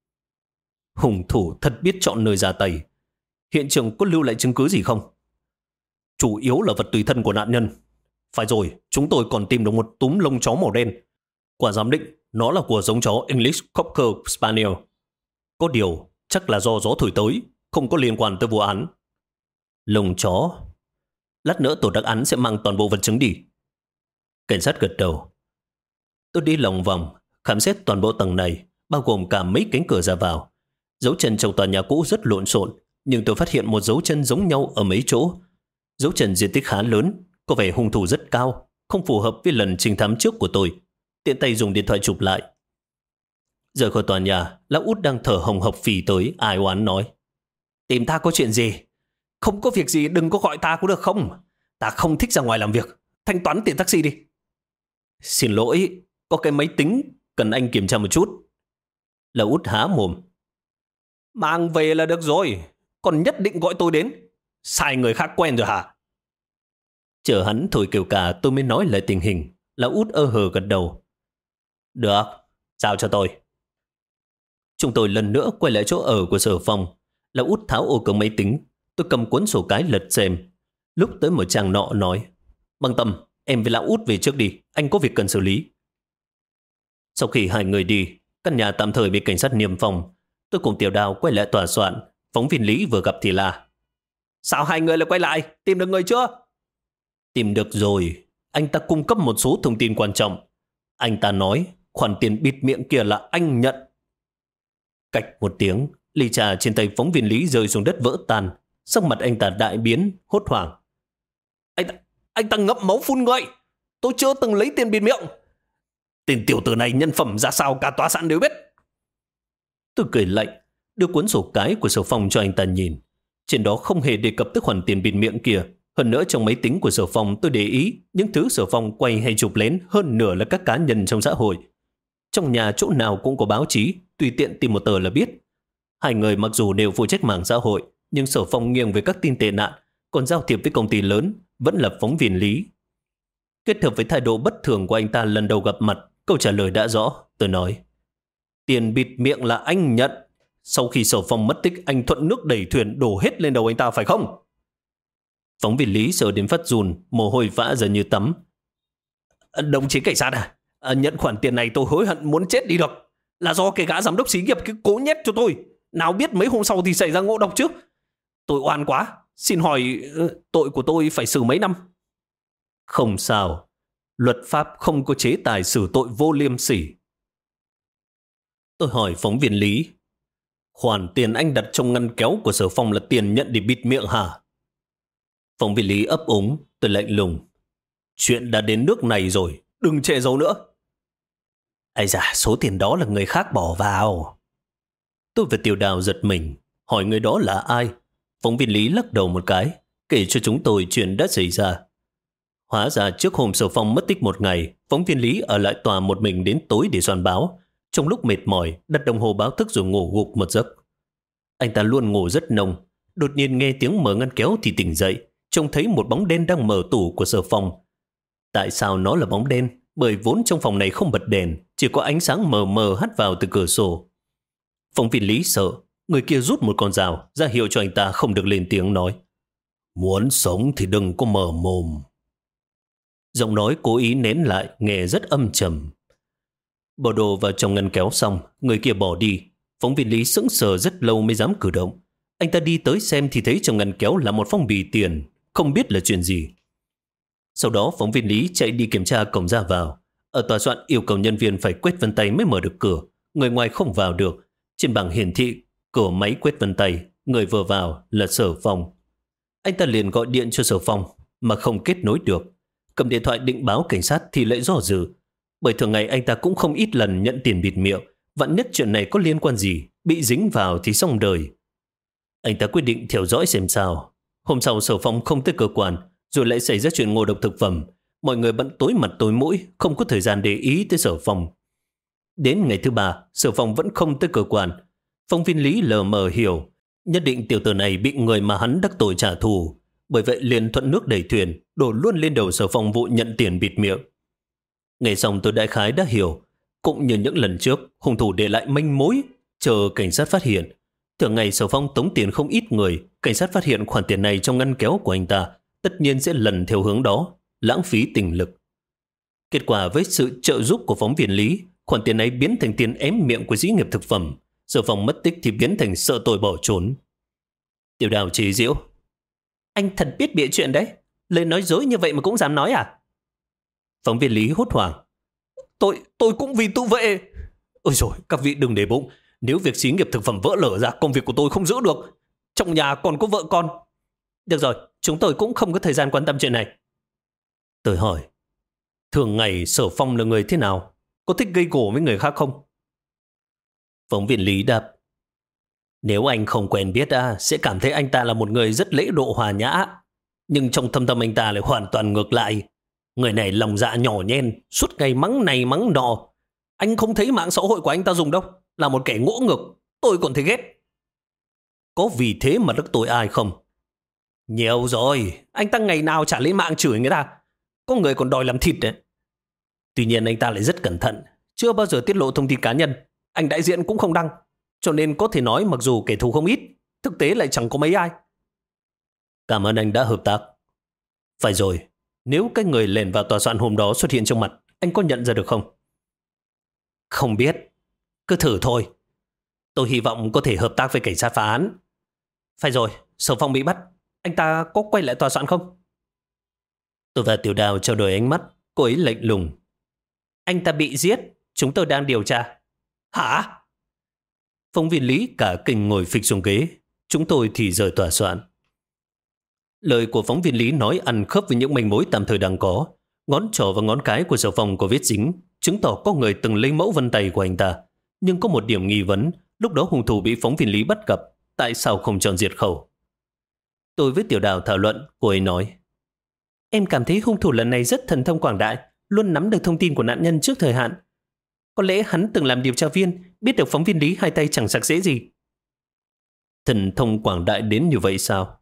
Hung thủ thật biết chọn nơi ra tay. Hiện trường có lưu lại chứng cứ gì không? Chủ yếu là vật tùy thân của nạn nhân. Phải rồi, chúng tôi còn tìm được một túm lông chó màu đen. Quả giám định, nó là của giống chó English Cocker Spaniel. Có điều, chắc là do gió thổi tới, không có liên quan tới vụ án. Lông chó. Lát nữa tổ đặc án sẽ mang toàn bộ vật chứng đi. Cảnh sát gật đầu. Tôi đi lòng vòng, khám xét toàn bộ tầng này, bao gồm cả mấy cánh cửa ra vào. Dấu chân trong tòa nhà cũ rất lộn xộn, nhưng tôi phát hiện một dấu chân giống nhau ở mấy chỗ. Dấu chân diện tích khá lớn, có vẻ hung thủ rất cao, không phù hợp với lần trình thám trước của tôi. Tiện tay dùng điện thoại chụp lại. Rời khỏi tòa nhà, lão út đang thở hồng hộc phì tới, ai oán nói: tìm ta có chuyện gì? Không có việc gì đừng có gọi ta có được không? Ta không thích ra ngoài làm việc. Thanh toán tiền taxi đi. Xin lỗi, có cái máy tính cần anh kiểm tra một chút. Lão út há mồm. Mang về là được rồi, còn nhất định gọi tôi đến. Sai người khác quen rồi hả? Chờ hắn thổi kêu cả tôi mới nói lại tình hình. Lão út ơ hờ gật đầu. Được, giao cho tôi. Chúng tôi lần nữa quay lại chỗ ở của Sở Phong. Lão út tháo ô cửa máy tính. Tôi cầm cuốn sổ cái lật xem. Lúc tới một trang nọ nói: Bằng Tâm, em với lão út về trước đi, anh có việc cần xử lý. Sau khi hai người đi, căn nhà tạm thời bị cảnh sát niêm phong. Tôi cùng Tiểu Đào quay lại tòa soạn. Phóng viên Lý vừa gặp thì là: sao hai người lại quay lại? Tìm được người chưa? Tìm được rồi. Anh ta cung cấp một số thông tin quan trọng. Anh ta nói khoản tiền bịt miệng kia là anh nhận. Cạch một tiếng, ly trà trên tay phóng viên Lý rơi xuống đất vỡ tan. Sắc mặt anh ta đại biến, hốt hoảng. Anh ta ngậm máu phun người. Tôi chưa từng lấy tiền bịt miệng. Tên tiểu tử này nhân phẩm ra sao cả tòa soạn đều biết. Tôi cười lạnh, đưa cuốn sổ cái của Sở Phong cho anh ta nhìn. Trên đó không hề đề cập tới khoản tiền bịt miệng kia. Hơn nữa trong máy tính của Sở Phong tôi để ý những thứ Sở Phong quay hay chụp lén hơn nửa là các cá nhân trong xã hội. Trong nhà chỗ nào cũng có báo chí, tùy tiện tìm một tờ là biết. Hai người mặc dù đều phụ trách mảng xã hội, nhưng Sở Phong nghiêng về các tin tệ nạn, còn giao thiệp với công ty lớn vẫn là phóng viên Lý. Kết hợp với thái độ bất thường của anh ta lần đầu gặp mặt, câu trả lời đã rõ. Tôi nói: tiền bịt miệng là anh nhận. Sau khi Sở Phong mất tích, anh thuận nước đẩy thuyền đổ hết lên đầu anh ta phải không? Phóng viên Lý sợ đến phát run, mồ hôi vã ra như tắm. Đồng chí cảnh sát nhận khoản tiền này tôi hối hận muốn chết đi được. Là do cái gã giám đốc xí nghiệp cái cố nhét cho tôi. Nào biết mấy hôm sau thì xảy ra ngộ độc trước. Tôi oan quá. Xin hỏi tội của tôi phải xử mấy năm? Không sao. Luật pháp không có chế tài xử tội vô liêm sỉ. Tôi hỏi phóng viên Lý: khoản tiền anh đặt trong ngăn kéo của Sở Phong là tiền nhận để bịt miệng hả? Phóng viên Lý ấp úng. Tôi lạnh lùng: chuyện đã đến nước này rồi, đừng che giấu nữa. Ây da, số tiền đó là người khác bỏ vào. Tôi và Tiểu Đào giật mình, hỏi người đó là ai. Phóng viên Lý lắc đầu một cái, kể cho chúng tôi chuyện đã xảy ra. Hóa ra trước hôm Sở Phong mất tích một ngày, phóng viên Lý ở lại tòa một mình đến tối để soạn báo. Trong lúc mệt mỏi, đặt đồng hồ báo thức rồi ngủ gục một giấc. Anh ta luôn ngủ rất nồng. Đột nhiên nghe tiếng mở ngăn kéo thì tỉnh dậy, trông thấy một bóng đen đang mở tủ của Sở Phong. Tại sao nó là bóng đen? Bởi vốn trong phòng này không bật đèn, chỉ có ánh sáng mờ mờ hắt vào từ cửa sổ. Phóng viên Lý sợ, người kia rút một con dao ra hiệu cho anh ta không được lên tiếng, nói: muốn sống thì đừng có mở mồm. Giọng nói cố ý nén lại, nghe rất âm trầm. Bỏ đồ vào trong ngăn kéo xong, người kia bỏ đi. Phóng viên Lý sững sờ rất lâu mới dám cử động. Anh ta đi tới xem thì thấy trong ngăn kéo là một phong bì tiền, không biết là chuyện gì. Sau đó phóng viên Lý chạy đi kiểm tra cổng ra vào. Ở tòa soạn yêu cầu nhân viên phải quét vân tay mới mở được cửa, người ngoài không vào được. Trên bảng hiển thị cửa máy quét vân tay, người vừa vào là Sở Phong. Anh ta liền gọi điện cho Sở Phong mà không kết nối được. Cầm điện thoại định báo cảnh sát thì lại do dự, bởi thường ngày anh ta cũng không ít lần nhận tiền bịt miệng, vạn nhất chuyện này có liên quan gì, bị dính vào thì xong đời. Anh ta quyết định theo dõi xem sao. Hôm sau Sở Phong không tới cơ quan, rồi lại xảy ra chuyện ngộ độc thực phẩm. Mọi người bận tối mặt tối mũi, không có thời gian để ý tới Sở Phong. Đến ngày thứ 3, Sở Phong vẫn không tới cơ quan. Phóng viên Lý lờ mờ hiểu, nhất định tiểu tử này bị người mà hắn đắc tội trả thù. Bởi vậy liền thuận nước đẩy thuyền, đổ luôn lên đầu Sở Phong vụ nhận tiền bịt miệng. Nghe xong tôi đại khái đã hiểu, cũng như những lần trước, hung thủ để lại manh mối, chờ cảnh sát phát hiện. Thường ngày Sở Phong tống tiền không ít người, cảnh sát phát hiện khoản tiền này trong ngăn kéo của anh ta, tất nhiên sẽ lần theo hướng đó, lãng phí tình lực. Kết quả với sự trợ giúp của phóng viên Lý, khoản tiền ấy biến thành tiền ém miệng của xí nghiệp thực phẩm. Sở Phong mất tích thì biến thành sợ tội bỏ trốn. Tiểu Đào chế giễu: anh thật biết bịa chuyện đấy, lời nói dối như vậy mà cũng dám nói à? Phóng viên Lý hốt hoảng: Tôi cũng vì tự vệ. Ôi rồi, các vị đừng để bụng. Nếu việc xí nghiệp thực phẩm vỡ lở ra, công việc của tôi không giữ được. Trong nhà còn có vợ con. Được rồi, chúng tôi cũng không có thời gian quan tâm chuyện này. Tôi hỏi: thường ngày Sở Phong là người thế nào? Có thích gây gổ với người khác không? Phóng viên Lý đáp: nếu anh không quen biết sẽ cảm thấy anh ta là một người rất lễ độ hòa nhã. Nhưng trong thâm tâm anh ta lại hoàn toàn ngược lại. Người này lòng dạ nhỏ nhen, suốt ngày mắng này mắng nọ. Anh không thấy mạng xã hội của anh ta dùng đâu, là một kẻ ngỗ ngược, tôi còn thấy ghét. Có vì thế mà đắc tội ai không? Nhiều rồi, anh ta ngày nào chả lên mạng chửi người ta. Có người còn đòi làm thịt đấy. Tuy nhiên anh ta lại rất cẩn thận, chưa bao giờ tiết lộ thông tin cá nhân. Ảnh đại diện cũng không đăng. Cho nên có thể nói mặc dù kẻ thù không ít, thực tế lại chẳng có mấy ai. Cảm ơn anh đã hợp tác. Phải rồi, nếu cái người lẻn vào tòa soạn hôm đó xuất hiện trong mặt, anh có nhận ra được không? Không biết, cứ thử thôi. Tôi hy vọng có thể hợp tác với cảnh sát phá án. Phải rồi, Sở Phong bị bắt, anh ta có quay lại tòa soạn không? Tôi và Tiểu Đào trao đổi ánh mắt, cô ấy lạnh lùng: anh ta bị giết, chúng tôi đang điều tra. Hả? Phóng viên Lý cả kinh ngồi phịch xuống ghế. Chúng tôi thì rời tòa soạn. Lời của phóng viên Lý nói ăn khớp với những manh mối tạm thời đang có. Ngón trỏ và ngón cái của Sở Phong có vết dính, chứng tỏ có người từng lấy mẫu vân tay của anh ta. Nhưng có một điểm nghi vấn, lúc đó hung thủ bị phóng viên Lý bắt gặp, tại sao không chọn diệt khẩu? Tôi với Tiểu Đào thảo luận, cô ấy nói: em cảm thấy hung thủ lần này rất thần thông quảng đại, luôn nắm được thông tin của nạn nhân trước thời hạn. Có lẽ hắn từng làm điều tra viên, biết được phóng viên Lý hai tay chẳng sặc sễ gì. Thần thông quảng đại đến như vậy sao?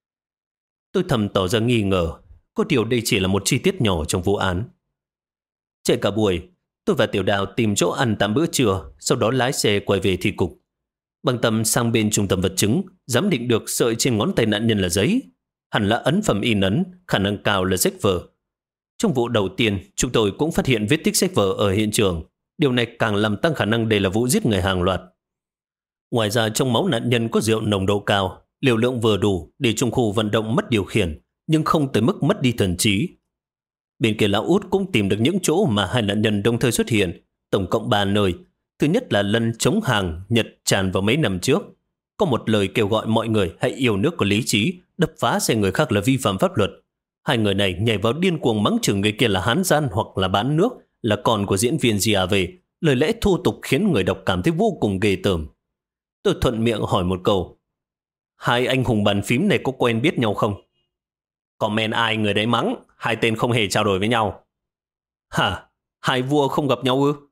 Tôi thầm tỏ ra nghi ngờ, có điều đây chỉ là một chi tiết nhỏ trong vụ án. Chạy cả buổi, tôi và Tiểu Đào tìm chỗ ăn tạm bữa trưa, sau đó lái xe quay về thị cục. Bằng tâm sang bên trung tâm vật chứng, giám định được sợi trên ngón tay nạn nhân là giấy. Hẳn là ấn phẩm in ấn, khả năng cao là sách vở. Trong vụ đầu tiên, chúng tôi cũng phát hiện vết tích sách vở ở hiện trường. Điều này càng làm tăng khả năng đây là vụ giết người hàng loạt. Ngoài ra trong máu nạn nhân có rượu nồng độ cao, liều lượng vừa đủ để trong khu vận động mất điều khiển, nhưng không tới mức mất đi thần trí. Bên kia lão Út cũng tìm được những chỗ mà hai nạn nhân đồng thời xuất hiện, tổng cộng 3 nơi. Thứ nhất là lần chống hàng Nhật tràn vào mấy năm trước. Có một lời kêu gọi mọi người hãy yêu nước có lý trí, đập phá xe người khác là vi phạm pháp luật. Hai người này nhảy vào điên cuồng mắng chửi người kia là hán gian hoặc là bán nước, là con của diễn viên Gia về. Lời lẽ thô tục khiến người đọc cảm thấy vô cùng ghê tởm. Tôi thuận miệng hỏi một câu: hai anh hùng bàn phím này có quen biết nhau không? Comment ai người đấy mắng, hai tên không hề trao đổi với nhau. Hả? Hai vua không gặp nhau ư?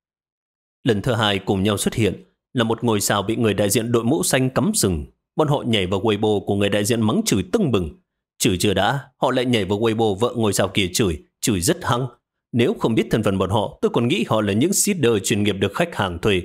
Lần thứ hai cùng nhau xuất hiện là một ngôi sao bị người đại diện đội mũ xanh cắm sừng. Bọn họ nhảy vào Weibo của người đại diện mắng chửi tưng bừng. Chửi chưa đã, họ lại nhảy vào Weibo vợ ngôi sao kia chửi rất hăng. Nếu không biết thân phận bọn họ, tôi còn nghĩ họ là những seeder chuyên nghiệp được khách hàng thuê.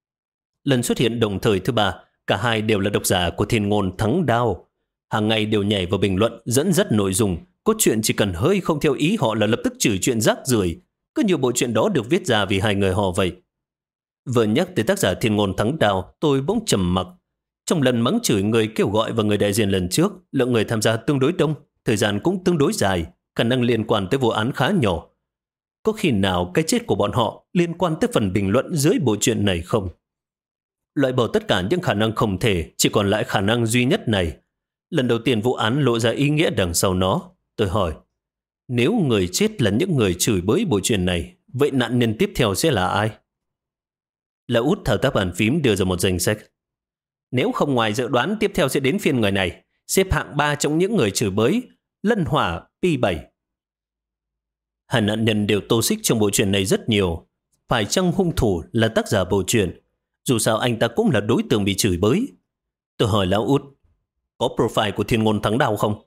Lần xuất hiện đồng thời thứ ba, cả hai đều là độc giả của thiên ngôn Thắng Đao. Hàng ngày đều nhảy vào bình luận, dẫn dắt nội dung. Có chuyện chỉ cần hơi không theo ý họ là lập tức chửi chuyện rác rưởi. Cứ như bộ chuyện đó được viết ra vì hai người họ vậy. Vừa nhắc tới tác giả thiên ngôn Thắng Đao, tôi bỗng trầm mặc. Trong lần mắng chửi người kêu gọi và người đại diện lần trước, lượng người tham gia tương đối đông, thời gian cũng tương đối dài, khả năng liên quan tới vụ án khá nhỏ. Có khi nào cái chết của bọn họ liên quan tới phần bình luận dưới bộ truyện này không? Loại bỏ tất cả những khả năng không thể, chỉ còn lại khả năng duy nhất này. Lần đầu tiên vụ án lộ ra ý nghĩa đằng sau nó. Tôi hỏi, nếu người chết là những người chửi bới bộ truyện này, vậy nạn nhân tiếp theo sẽ là ai? Lão Út thao tác bàn phím đưa ra một danh sách. Nếu không ngoài dự đoán, tiếp theo sẽ đến phiên người này, xếp hạng 3 trong những người chửi bới, Lân Hỏa P7. Hai nạn nhân đều tô xích trong bộ truyện này rất nhiều. Phải chăng hung thủ là tác giả bộ truyện? Dù sao anh ta cũng là đối tượng bị chửi bới. Tôi hỏi Lão Út, có profile của Thiên Ngôn Thắng Đao không?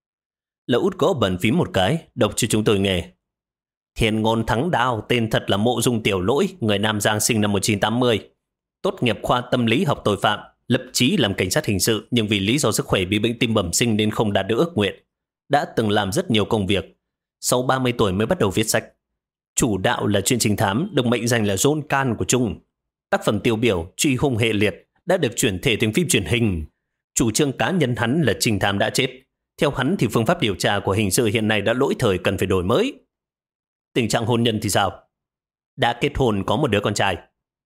Lão Út gõ bàn phím một cái, đọc cho chúng tôi nghe. Thiên Ngôn Thắng Đao, tên thật là Mộ Dung Tiểu Lỗi, người Nam Giang, sinh năm 1980. Tốt nghiệp khoa tâm lý học tội phạm, lập chí làm cảnh sát hình sự, nhưng vì lý do sức khỏe bị bệnh tim bẩm sinh nên không đạt được ước nguyện. Đã từng làm rất nhiều công việc. Sau 30 tuổi mới bắt đầu viết sách. Chủ đạo là truyện trinh thám, được mệnh danh là John Can của Trung. Tác phẩm tiêu biểu Truy Hung Hệ Liệt đã được chuyển thể thành phim truyền hình. Chủ trương cá nhân hắn là trinh thám đã chết. Theo hắn thì phương pháp điều tra của hình sự hiện nay đã lỗi thời, cần phải đổi mới. Tình trạng hôn nhân thì sao? Đã kết hôn, có một đứa con trai.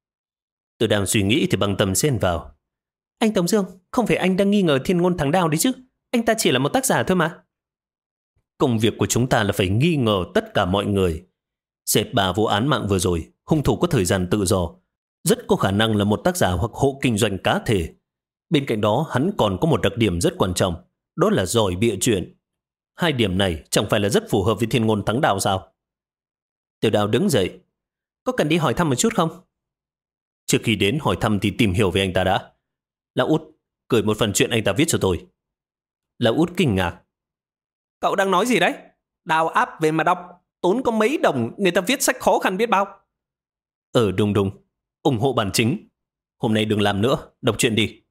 Tôi đang suy nghĩ thì Băng Tâm xen vào. Anh Tống Dương, không phải anh đang nghi ngờ Thiên Ngôn Thắng Đao đấy chứ? Anh ta chỉ là một tác giả thôi mà. Công việc của chúng ta là phải nghi ngờ tất cả mọi người. Dệt bà vụ án mạng vừa rồi, hung thủ có thời gian tự do, rất có khả năng là một tác giả hoặc hộ kinh doanh cá thể. Bên cạnh đó, hắn còn có một đặc điểm rất quan trọng, đó là giỏi bịa chuyện. Hai điểm này chẳng phải là rất phù hợp với Thiên Ngôn Thắng Đao sao? Tiểu Đào đứng dậy. Có cần đi hỏi thăm một chút không? Trước khi đến hỏi thăm thì tìm hiểu về anh ta đã. Lão Út, gửi một phần chuyện anh ta viết cho tôi. Lão Út kinh ngạc. Cậu đang nói gì đấy? Đào áp về mà đọc, tốn có mấy đồng, người ta viết sách khó khăn biết bao. Đúng, ủng hộ bản chính. Hôm nay đừng làm nữa, đọc chuyện đi.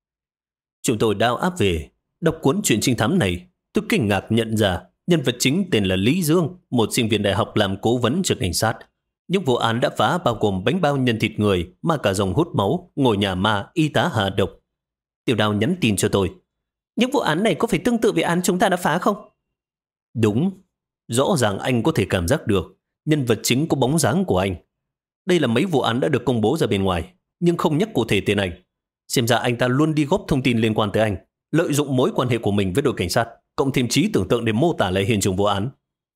Chúng tôi đao áp về, đọc cuốn truyện trinh thám này. Tôi kinh ngạc nhận ra nhân vật chính tên là Lý Dương, một sinh viên đại học làm cố vấn cho cảnh sát. Những vụ án đã phá bao gồm bánh bao nhân thịt người, ma cà rồng hút máu, ngôi nhà ma, y tá hạ độc. Tiểu Đào nhắn tin cho tôi. Những vụ án này có phải tương tự với án chúng ta đã phá không? Đúng, rõ ràng anh có thể cảm giác được nhân vật chính có bóng dáng của anh. Đây là mấy vụ án đã được công bố ra bên ngoài, nhưng không nhắc cụ thể tên anh. Xem ra anh ta luôn đi góp thông tin liên quan tới anh, lợi dụng mối quan hệ của mình với đội cảnh sát, cộng thêm trí tưởng tượng để mô tả lại hiện trường vụ án.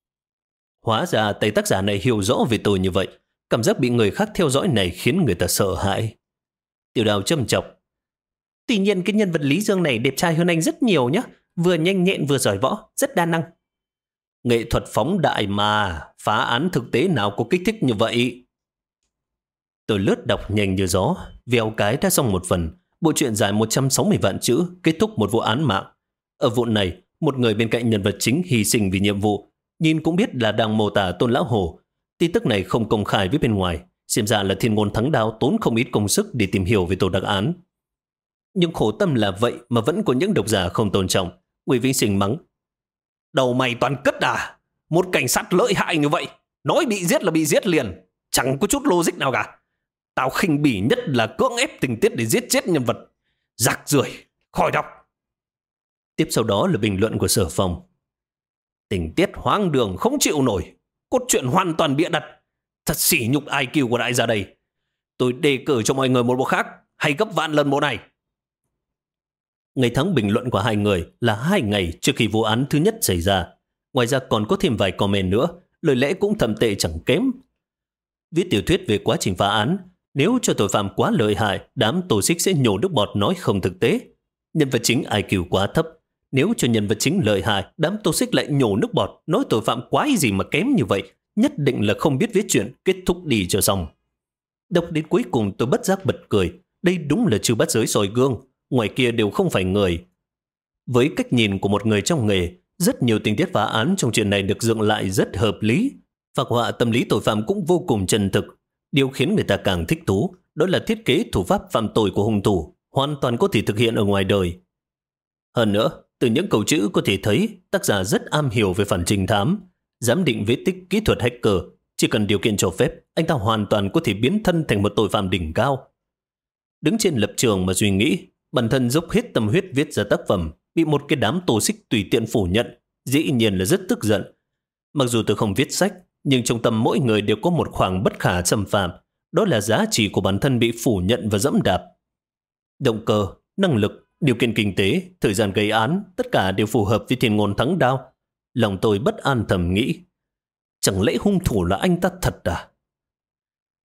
Hóa ra tay tác giả này hiểu rõ về tôi như vậy. Cảm giác bị người khác theo dõi này khiến người ta sợ hãi. Tiểu Đào châm chọc. Tuy nhiên cái nhân vật Lý Dương này đẹp trai hơn anh rất nhiều nhé. Vừa nhanh nhẹn vừa giỏi võ, rất đa năng. Nghệ thuật phóng đại mà, phá án thực tế nào có kích thích như vậy? Tôi lướt đọc nhanh như gió, vèo cái đã xong một phần. Bộ truyện dài 160 vạn chữ, kết thúc một vụ án mạng. Ở vụ này, một người bên cạnh nhân vật chính hy sinh vì nhiệm vụ. Nhìn cũng biết là đang mô tả Tôn Lão Hổ. Tin tức này không công khai với bên ngoài, xem ra là Thiên Ngôn Thắng Đao tốn không ít công sức để tìm hiểu về tổ đặc án. Nhưng khổ tâm là vậy mà vẫn có những độc giả không tôn trọng. Nguyễn Vĩnh Sinh mắng. Đầu mày toàn cất à? Một cảnh sát lợi hại như vậy, nói bị giết là bị giết liền, chẳng có chút logic nào cả. Tao khinh bỉ nhất là cưỡng ép tình tiết để giết chết nhân vật. Rác rưởi, khỏi đọc. Tiếp sau đó là bình luận của Sở Phong. Tình tiết hoang đường không chịu nổi, cốt truyện hoàn toàn bịa đặt, thật sỉ nhục IQ của đại gia đây. Tôi đề cử cho mọi người một bộ khác, hay gấp vạn lần bộ này. Ngày tháng bình luận của hai người là 2 ngày trước khi vụ án thứ nhất xảy ra. Ngoài ra còn có thêm vài comment nữa, lời lẽ cũng thậm tệ chẳng kém. Viết tiểu thuyết về quá trình phá án, nếu cho tội phạm quá lợi hại, đám tổ xích sẽ nhổ nước bọt nói không thực tế. Nhân vật chính IQ quá thấp, nếu cho nhân vật chính lợi hại, đám tô xích lại nhổ nước bọt, nói tội phạm quái gì mà kém như vậy, nhất định là không biết viết chuyện, kết thúc đi cho xong. Đọc đến cuối cùng tôi bất giác bật cười, đây đúng là Trư Bát Giới soi gương, ngoài kia đều không phải người. Với cách nhìn của một người trong nghề, rất nhiều tình tiết phá án trong chuyện này được dựng lại rất hợp lý. Phác họa tâm lý tội phạm cũng vô cùng chân thực. Điều khiến người ta càng thích thú, đó là thiết kế thủ pháp phạm tội của hung thủ, hoàn toàn có thể thực hiện ở ngoài đời. Hơn nữa, từ những câu chữ có thể thấy tác giả rất am hiểu về phần trinh thám, giám định vết tích kỹ thuật hacker. Chỉ cần điều kiện cho phép, anh ta hoàn toàn có thể biến thân thành một tội phạm đỉnh cao. Đứng trên lập trường mà suy nghĩ, bản thân dốc hết tâm huyết viết ra tác phẩm, bị một cái đám tô xích tùy tiện phủ nhận, dĩ nhiên là rất tức giận. Mặc dù tôi không viết sách, nhưng trong tâm mỗi người đều có một khoảng bất khả xâm phạm, đó là giá trị của bản thân bị phủ nhận và dẫm đạp. Động cơ, năng lực, điều kiện kinh tế, thời gian gây án, tất cả đều phù hợp với Thiên Ngôn Thắng Đao. Lòng tôi bất an thầm nghĩ, chẳng lẽ hung thủ là anh ta thật à?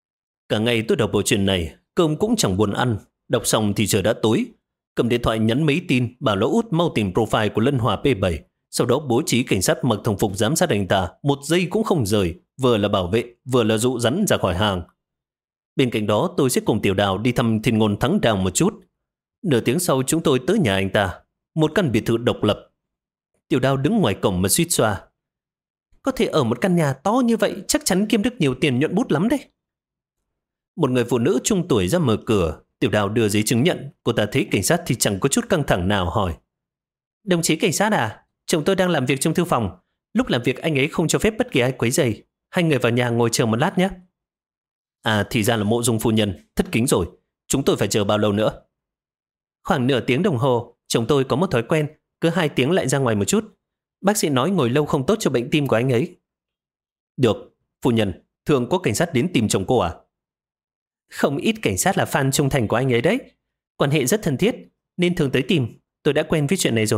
Cả ngày tôi đọc bộ truyện này, cơm cũng chẳng buồn ăn. Đọc xong thì trời đã tối. Cầm điện thoại nhắn mấy tin bảo Lão Út mau tìm profile của Lân Hòa P7. Sau đó bố trí cảnh sát mặc thường phục giám sát anh ta, 1 giây cũng không rời, vừa là bảo vệ, vừa là dụ rắn ra khỏi hàng. Bên cạnh đó tôi sẽ cùng Tiểu Đào đi thăm Thiên Ngôn Thắng Đào một chút. Nửa tiếng sau chúng tôi tới nhà anh ta, một căn biệt thự độc lập. Tiểu Đào đứng ngoài cổng mà suýt xoa. Có thể ở một căn nhà to như vậy chắc chắn kiếm được nhiều tiền nhuận bút lắm đấy. Một người phụ nữ trung tuổi ra mở cửa. Tiểu Đào đưa giấy chứng nhận. Cô ta thấy cảnh sát thì chẳng có chút căng thẳng nào, hỏi: Đồng chí cảnh sát à? Chồng tôi đang làm việc trong thư phòng. Lúc làm việc anh ấy không cho phép bất kỳ ai quấy rầy. Hai người vào nhà ngồi chờ một lát nhé. À, thì ra là Mộ Dung phu nhân. Thất kính rồi. Chúng tôi phải chờ bao lâu nữa? Khoảng nửa tiếng đồng hồ. Chồng tôi có một thói quen, cứ 2 tiếng lại ra ngoài một chút. Bác sĩ nói ngồi lâu không tốt cho bệnh tim của anh ấy. Được, phu nhân, thường có cảnh sát đến tìm chồng cô à? Không ít cảnh sát là fan trung thành của anh ấy đấy. Quan hệ rất thân thiết, nên thường tới tìm. Tôi đã quen với chuyện này rồi.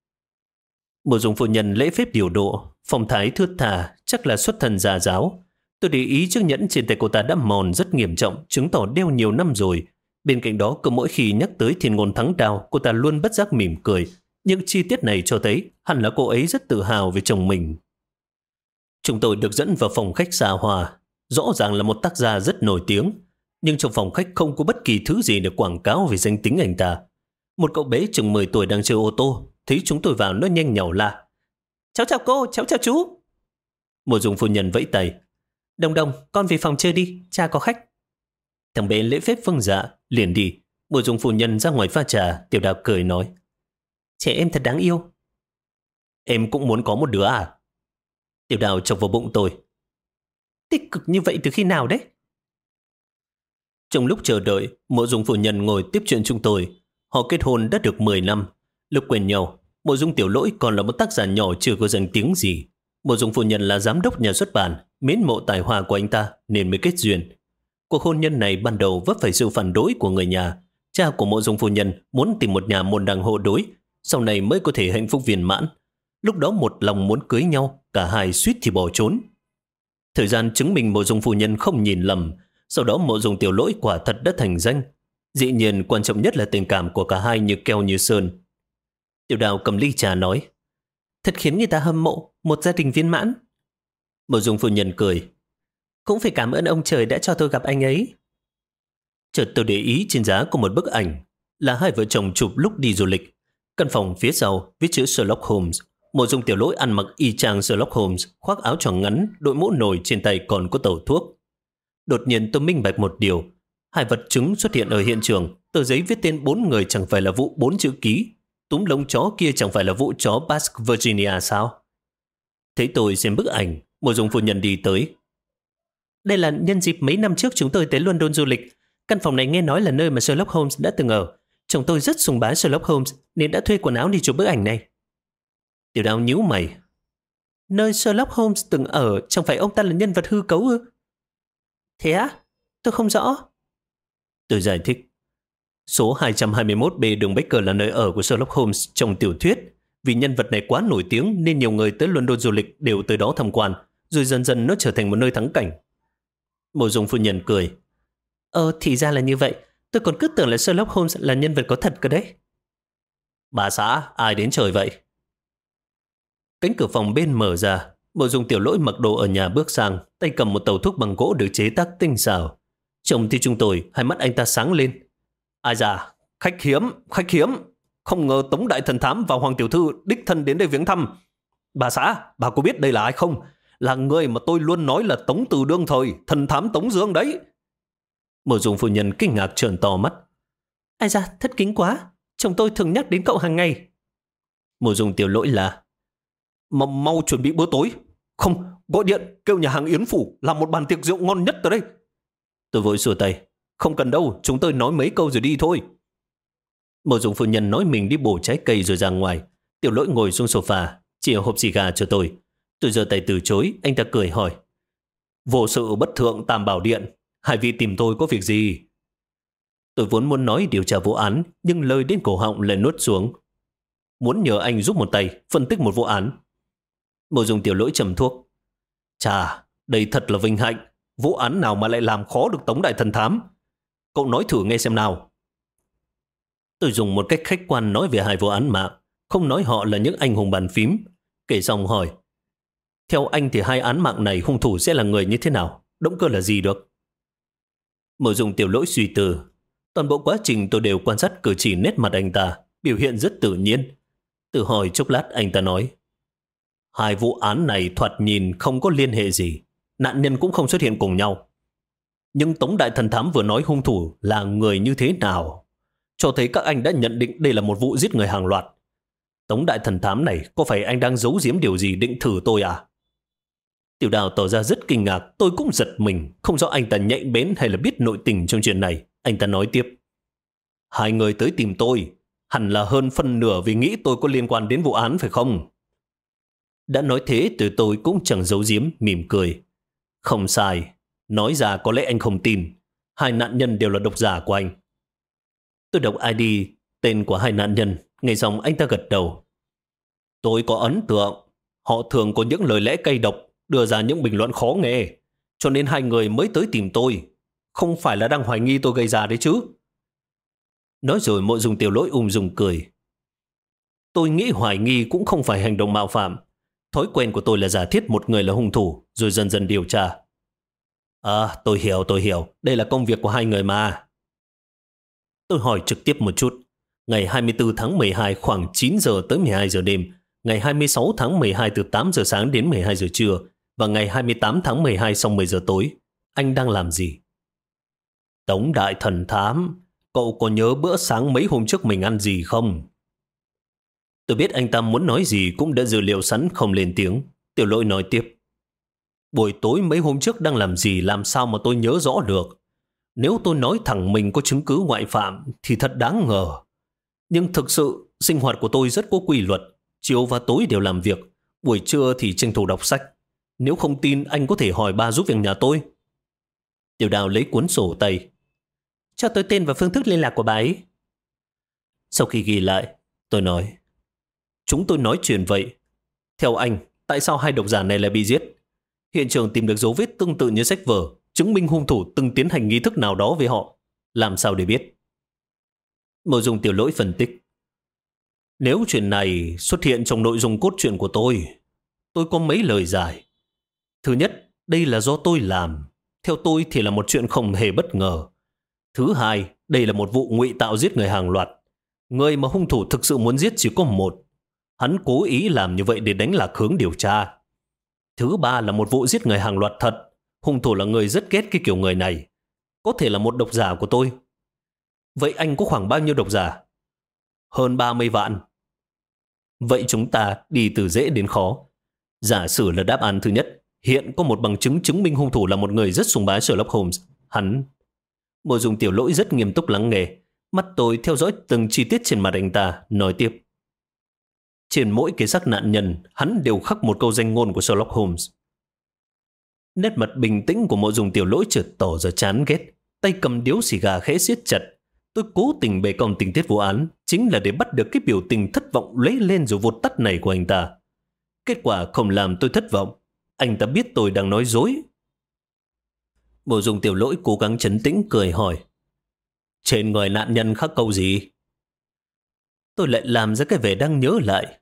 Mộ Dung phu nhân lễ phép điều độ, phong thái thướt tha, chắc là xuất thân gia giáo. Tôi để ý chiếc nhẫn trên tay cô ta đã mòn rất nghiêm trọng, chứng tỏ đeo nhiều năm rồi. Bên cạnh đó, cứ mỗi khi nhắc tới Thiên Ngôn Thắng Đào, cô ta luôn bất giác mỉm cười. Những chi tiết này cho thấy hẳn là cô ấy rất tự hào về chồng mình. Chúng tôi được dẫn vào phòng khách xa hoa. Rõ ràng là một tác gia rất nổi tiếng, nhưng trong phòng khách không có bất kỳ thứ gì để quảng cáo về danh tính anh ta. Một cậu bé chừng 10 tuổi đang chơi ô tô, thấy chúng tôi vào nó nhanh nhảu la: Cháu chào cô, cháu chào chú. Mộ Dung phu nhân vẫy tay: Đồng Đồng, con về phòng chơi đi, cha có khách. Thằng bé lễ phép vâng dạ, liền đi. Mộ Dung phu nhân ra ngoài pha trà. Tiểu Đào cười nói: Trẻ em thật đáng yêu. Em cũng muốn có một đứa à? Tiểu Đào chọc vào bụng tôi: Tích cực như vậy từ khi nào đấy? Trong lúc chờ đợi, Mộ Dung phu nhân ngồi tiếp chuyện chúng tôi. Họ kết hôn đã được 10 năm. Lúc quen nhau, Mộ Dung Tiểu Lỗi còn là một tác giả nhỏ chưa có danh tiếng gì. Mộ Dung phu nhân là giám đốc nhà xuất bản, mến mộ tài hoa của anh ta nên mới kết duyên. Cuộc hôn nhân này ban đầu vấp phải sự phản đối của người nhà. Cha của Mộ Dung phu nhân muốn tìm một nhà môn đăng hộ đối, sau này mới có thể hạnh phúc viên mãn. Lúc đó một lòng muốn cưới nhau, cả hai suýt thì bỏ trốn. Thời gian chứng minh Mộ Dung phu nhân không nhìn lầm. Sau đó Mộ Dung Tiểu Lỗi quả thật đã thành danh. Dĩ nhiên quan trọng nhất là tình cảm của cả hai như keo như sơn. Tiểu Đào cầm ly trà nói: Thật khiến người ta hâm mộ, một gia đình viên mãn. Mộ Dung phu nhân cười: Cũng phải cảm ơn ông trời đã cho tôi gặp anh ấy. Chợt tôi để ý trên giá có một bức ảnh, là hai vợ chồng chụp lúc đi du lịch. Căn phòng phía sau viết chữ Sherlock Holmes. Mộ Dung Tiểu Lỗi ăn mặc y chang Sherlock Holmes, khoác áo choàng ngắn, đội mũ nồi, trên tay còn có tẩu thuốc. Đột nhiên tôi minh bạch một điều. Hai vật chứng xuất hiện ở hiện trường. Tờ giấy viết tên 4 người chẳng phải là vụ 4 chữ ký. Túm lông chó kia chẳng phải là vụ chó Basque Virginia sao? Thấy tôi xem bức ảnh, Mộ Dung phu nhân đi tới: Đây là nhân dịp mấy năm trước chúng tôi tới London du lịch. Căn phòng này nghe nói là nơi mà Sherlock Holmes đã từng ở. Chồng tôi rất sùng bái Sherlock Holmes nên đã thuê quần áo đi chụp bức ảnh này. Tiểu Đào nhíu mày: Nơi Sherlock Holmes từng ở chẳng phải ông ta là nhân vật hư cấu ư? Thế á? Tôi không rõ. Tôi giải thích: Số 221B đường Baker là nơi ở của Sherlock Holmes trong tiểu thuyết. Vì nhân vật này quá nổi tiếng nên nhiều người tới London du lịch đều tới đó tham quan, rồi dần dần nó trở thành một nơi thắng cảnh. Mộ Dung phu nhân cười: Thì ra là như vậy. Tôi còn cứ tưởng là Sherlock Holmes là nhân vật có thật cơ đấy. Bà xã, ai đến trời vậy? Cánh cửa phòng bên mở ra. Mộ Dung Tiểu Lỗi mặc đồ ở nhà bước sang, tay cầm một tàu thuốc bằng gỗ được chế tác tinh xảo. Trông thì chúng tôi, hai mắt anh ta sáng lên: Ai da, khách hiếm. Không ngờ Tống Đại Thần Thám và Hoàng Tiểu Thư đích thân đến đây viếng thăm. Bà xã, bà có biết đây là ai không? Là người mà tôi luôn nói là Tống Từ đương thời, thần thám Tống Dương đấy. Mộ Dung phu nhân kinh ngạc trợn to mắt: Ai da, thất kính quá. Chồng tôi thường nhắc đến cậu hàng ngày. Mộ Dung Tiểu Lỗi là: Mau chuẩn bị bữa tối. Không, gọi điện kêu nhà hàng Yến Phủ làm một bàn tiệc rượu ngon nhất tới đây. Tôi vội xua tay: Không cần đâu, chúng tôi nói mấy câu rồi đi thôi. Mộ Dung phu nhân nói mình đi bổ trái cây rồi ra ngoài. Tiểu Lỗi ngồi xuống sofa, chia hộp xì gà cho tôi. Tôi giơ tay từ chối. Anh ta cười hỏi: Vô sự bất thượng Tam Bảo Điện, hai vị tìm tôi có việc gì? Tôi vốn muốn nói điều tra vụ án, nhưng lời đến cổ họng lại nuốt xuống: Muốn nhờ anh giúp một tay phân tích một vụ án. Mộ Dung Tiểu Lỗi trầm thuốc: Chà, đây thật là vinh hạnh. Vụ án nào mà lại làm khó được Tống đại thần thám? Cậu nói thử nghe xem nào. Tôi dùng một cách khách quan nói về hai vụ án mạng, không nói họ là những anh hùng bàn phím. Kể xong hỏi, theo anh thì hai án mạng này hung thủ sẽ là người như thế nào? Động cơ là gì được? Mộ Dung Tiểu Lỗi suy tư. Toàn bộ quá trình tôi đều quan sát cử chỉ nét mặt anh ta, biểu hiện rất tự nhiên. Tự hỏi chốc lát anh ta nói, hai vụ án này thoạt nhìn không có liên hệ gì, nạn nhân cũng không xuất hiện cùng nhau. Nhưng Tống đại thần thám vừa nói hung thủ là người như thế nào, cho thấy các anh đã nhận định đây là một vụ giết người hàng loạt. Tống đại thần thám này, có phải anh đang giấu giếm điều gì định thử tôi à? Tiểu Đào tỏ ra rất kinh ngạc, tôi cũng giật mình, không rõ anh ta nhạy bén hay là biết nội tình trong chuyện này. Anh ta nói tiếp, hai người tới tìm tôi, hẳn là hơn phân nửa vì nghĩ tôi có liên quan đến vụ án phải không? Đã nói thế từ tôi cũng chẳng giấu giếm, mỉm cười. Không sai, nói ra có lẽ anh không tin, hai nạn nhân đều là độc giả của anh. Tôi đọc ID, tên của hai nạn nhân, nghe xong anh ta gật đầu. Tôi có ấn tượng, họ thường có những lời lẽ cay độc, đưa ra những bình luận khó nghe, cho nên hai người mới tới tìm tôi. Không phải là đang hoài nghi tôi gây ra đấy chứ? Nói rồi Mộ Dung Tiểu Lỗi ung dung cười. Tôi nghĩ hoài nghi cũng không phải hành động mạo phạm. Thói quen của tôi là giả thiết một người là hung thủ, rồi dần dần điều tra. À, tôi hiểu. Đây là công việc của hai người mà. Tôi hỏi trực tiếp một chút. Ngày 24 tháng 12 khoảng 9 giờ tới 12 giờ đêm, ngày 26 tháng 12 từ 8 giờ sáng đến 12 giờ trưa, và ngày 28 tháng 12 sau 10 giờ tối, anh đang làm gì? Tống đại thần thám, cậu có nhớ bữa sáng mấy hôm trước mình ăn gì không? Tôi biết anh ta muốn nói gì cũng đã dự liệu sẵn không lên tiếng. Tiểu Lỗi nói tiếp. Buổi tối mấy hôm trước đang làm gì làm sao mà tôi nhớ rõ được. Nếu tôi nói thẳng mình có chứng cứ ngoại phạm thì thật đáng ngờ. Nhưng thực sự sinh hoạt của tôi rất có quy luật. Chiều và tối đều làm việc. Buổi trưa thì tranh thủ đọc sách. Nếu không tin anh có thể hỏi ba giúp việc nhà tôi. Tiểu Đào lấy cuốn sổ tay. Cho tôi tên và phương thức liên lạc của bà ấy. Sau khi ghi lại, tôi nói. Chúng tôi nói chuyện vậy. Theo anh, tại sao hai độc giả này lại bị giết? Hiện trường tìm được dấu vết tương tự như sách vở, chứng minh hung thủ từng tiến hành nghi thức nào đó với họ. Làm sao để biết? Mộ Dung Tiểu Lỗi phân tích. Nếu chuyện này xuất hiện trong nội dung cốt truyện của tôi có mấy lời giải. Thứ nhất, đây là do tôi làm. Theo tôi thì là một chuyện không hề bất ngờ. Thứ hai, đây là một vụ ngụy tạo giết người hàng loạt. Người mà hung thủ thực sự muốn giết chỉ có một. Hắn cố ý làm như vậy để đánh lạc hướng điều tra. Thứ ba là một vụ giết người hàng loạt thật. Hung thủ là người rất ghét cái kiểu người này. Có thể là một độc giả của tôi. Vậy anh có khoảng bao nhiêu độc giả? Hơn 30 vạn. Vậy chúng ta đi từ dễ đến khó. Giả sử là đáp án thứ nhất. Hiện có một bằng chứng chứng minh hung thủ là một người rất sùng bái Sherlock Holmes. Hắn... Mộ Dung Tiểu Lỗi rất nghiêm túc lắng nghe. Mắt tôi theo dõi từng chi tiết trên mặt anh ta, nói tiếp. Trên mỗi cái xác nạn nhân, hắn đều khắc một câu danh ngôn của Sherlock Holmes. Nét mặt bình tĩnh của Mộ Dung Tiểu Lỗi chợt tỏ ra chán ghét, tay cầm điếu xì gà khẽ siết chặt. Tôi cố tình bày cong tình tiết vụ án, chính là để bắt được cái biểu tình thất vọng lấy lên rồi vụt tắt này của anh ta. Kết quả không làm tôi thất vọng. Anh ta biết tôi đang nói dối. Mộ Dung Tiểu Lỗi cố gắng trấn tĩnh cười hỏi. Trên người nạn nhân khắc câu gì? Tôi lại làm ra cái vẻ đang nhớ lại.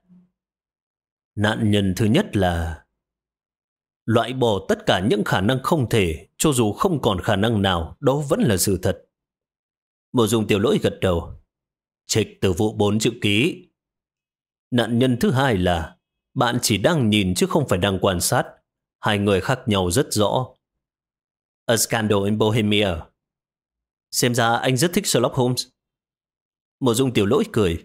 Nạn nhân thứ nhất là loại bỏ tất cả những khả năng không thể, cho dù không còn khả năng nào, đó vẫn là sự thật. Mộ Dung Tiểu Lỗi gật đầu. Trích từ vụ 4 chữ ký. Nạn nhân thứ hai là bạn chỉ đang nhìn chứ không phải đang quan sát. Hai người khác nhau rất rõ. A Scandal in Bohemia. Xem ra anh rất thích Sherlock Holmes. Mộ Dung Tiểu Lỗi cười.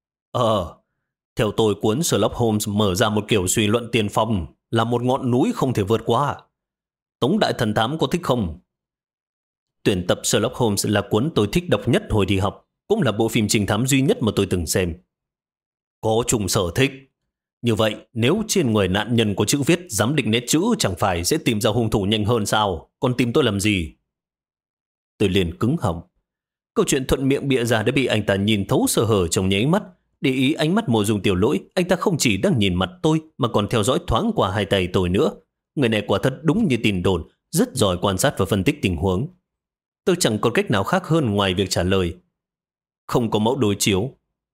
Theo tôi cuốn Sherlock Holmes mở ra một kiểu suy luận tiền phong, là một ngọn núi không thể vượt qua. Tống đại thần thám có thích không? Tuyển tập Sherlock Holmes là cuốn tôi thích đọc nhất hồi đi học, cũng là bộ phim trinh thám duy nhất mà tôi từng xem. Có chung sở thích. Như vậy, nếu trên người nạn nhân có chữ viết giám định nét chữ chẳng phải sẽ tìm ra hung thủ nhanh hơn sao? Còn tìm tôi làm gì? Tôi liền cứng họng. Câu chuyện thuận miệng bịa ra đã bị anh ta nhìn thấu sơ hở trong nháy mắt. Để ý ánh mắt Mộ Dung Tiểu Lỗi, anh ta không chỉ đang nhìn mặt tôi mà còn theo dõi thoáng qua hai tay tôi nữa. Người này quả thật đúng như tin đồn, rất giỏi quan sát và phân tích tình huống. Tôi chẳng có cách nào khác hơn ngoài việc trả lời. Không có mẫu đối chiếu.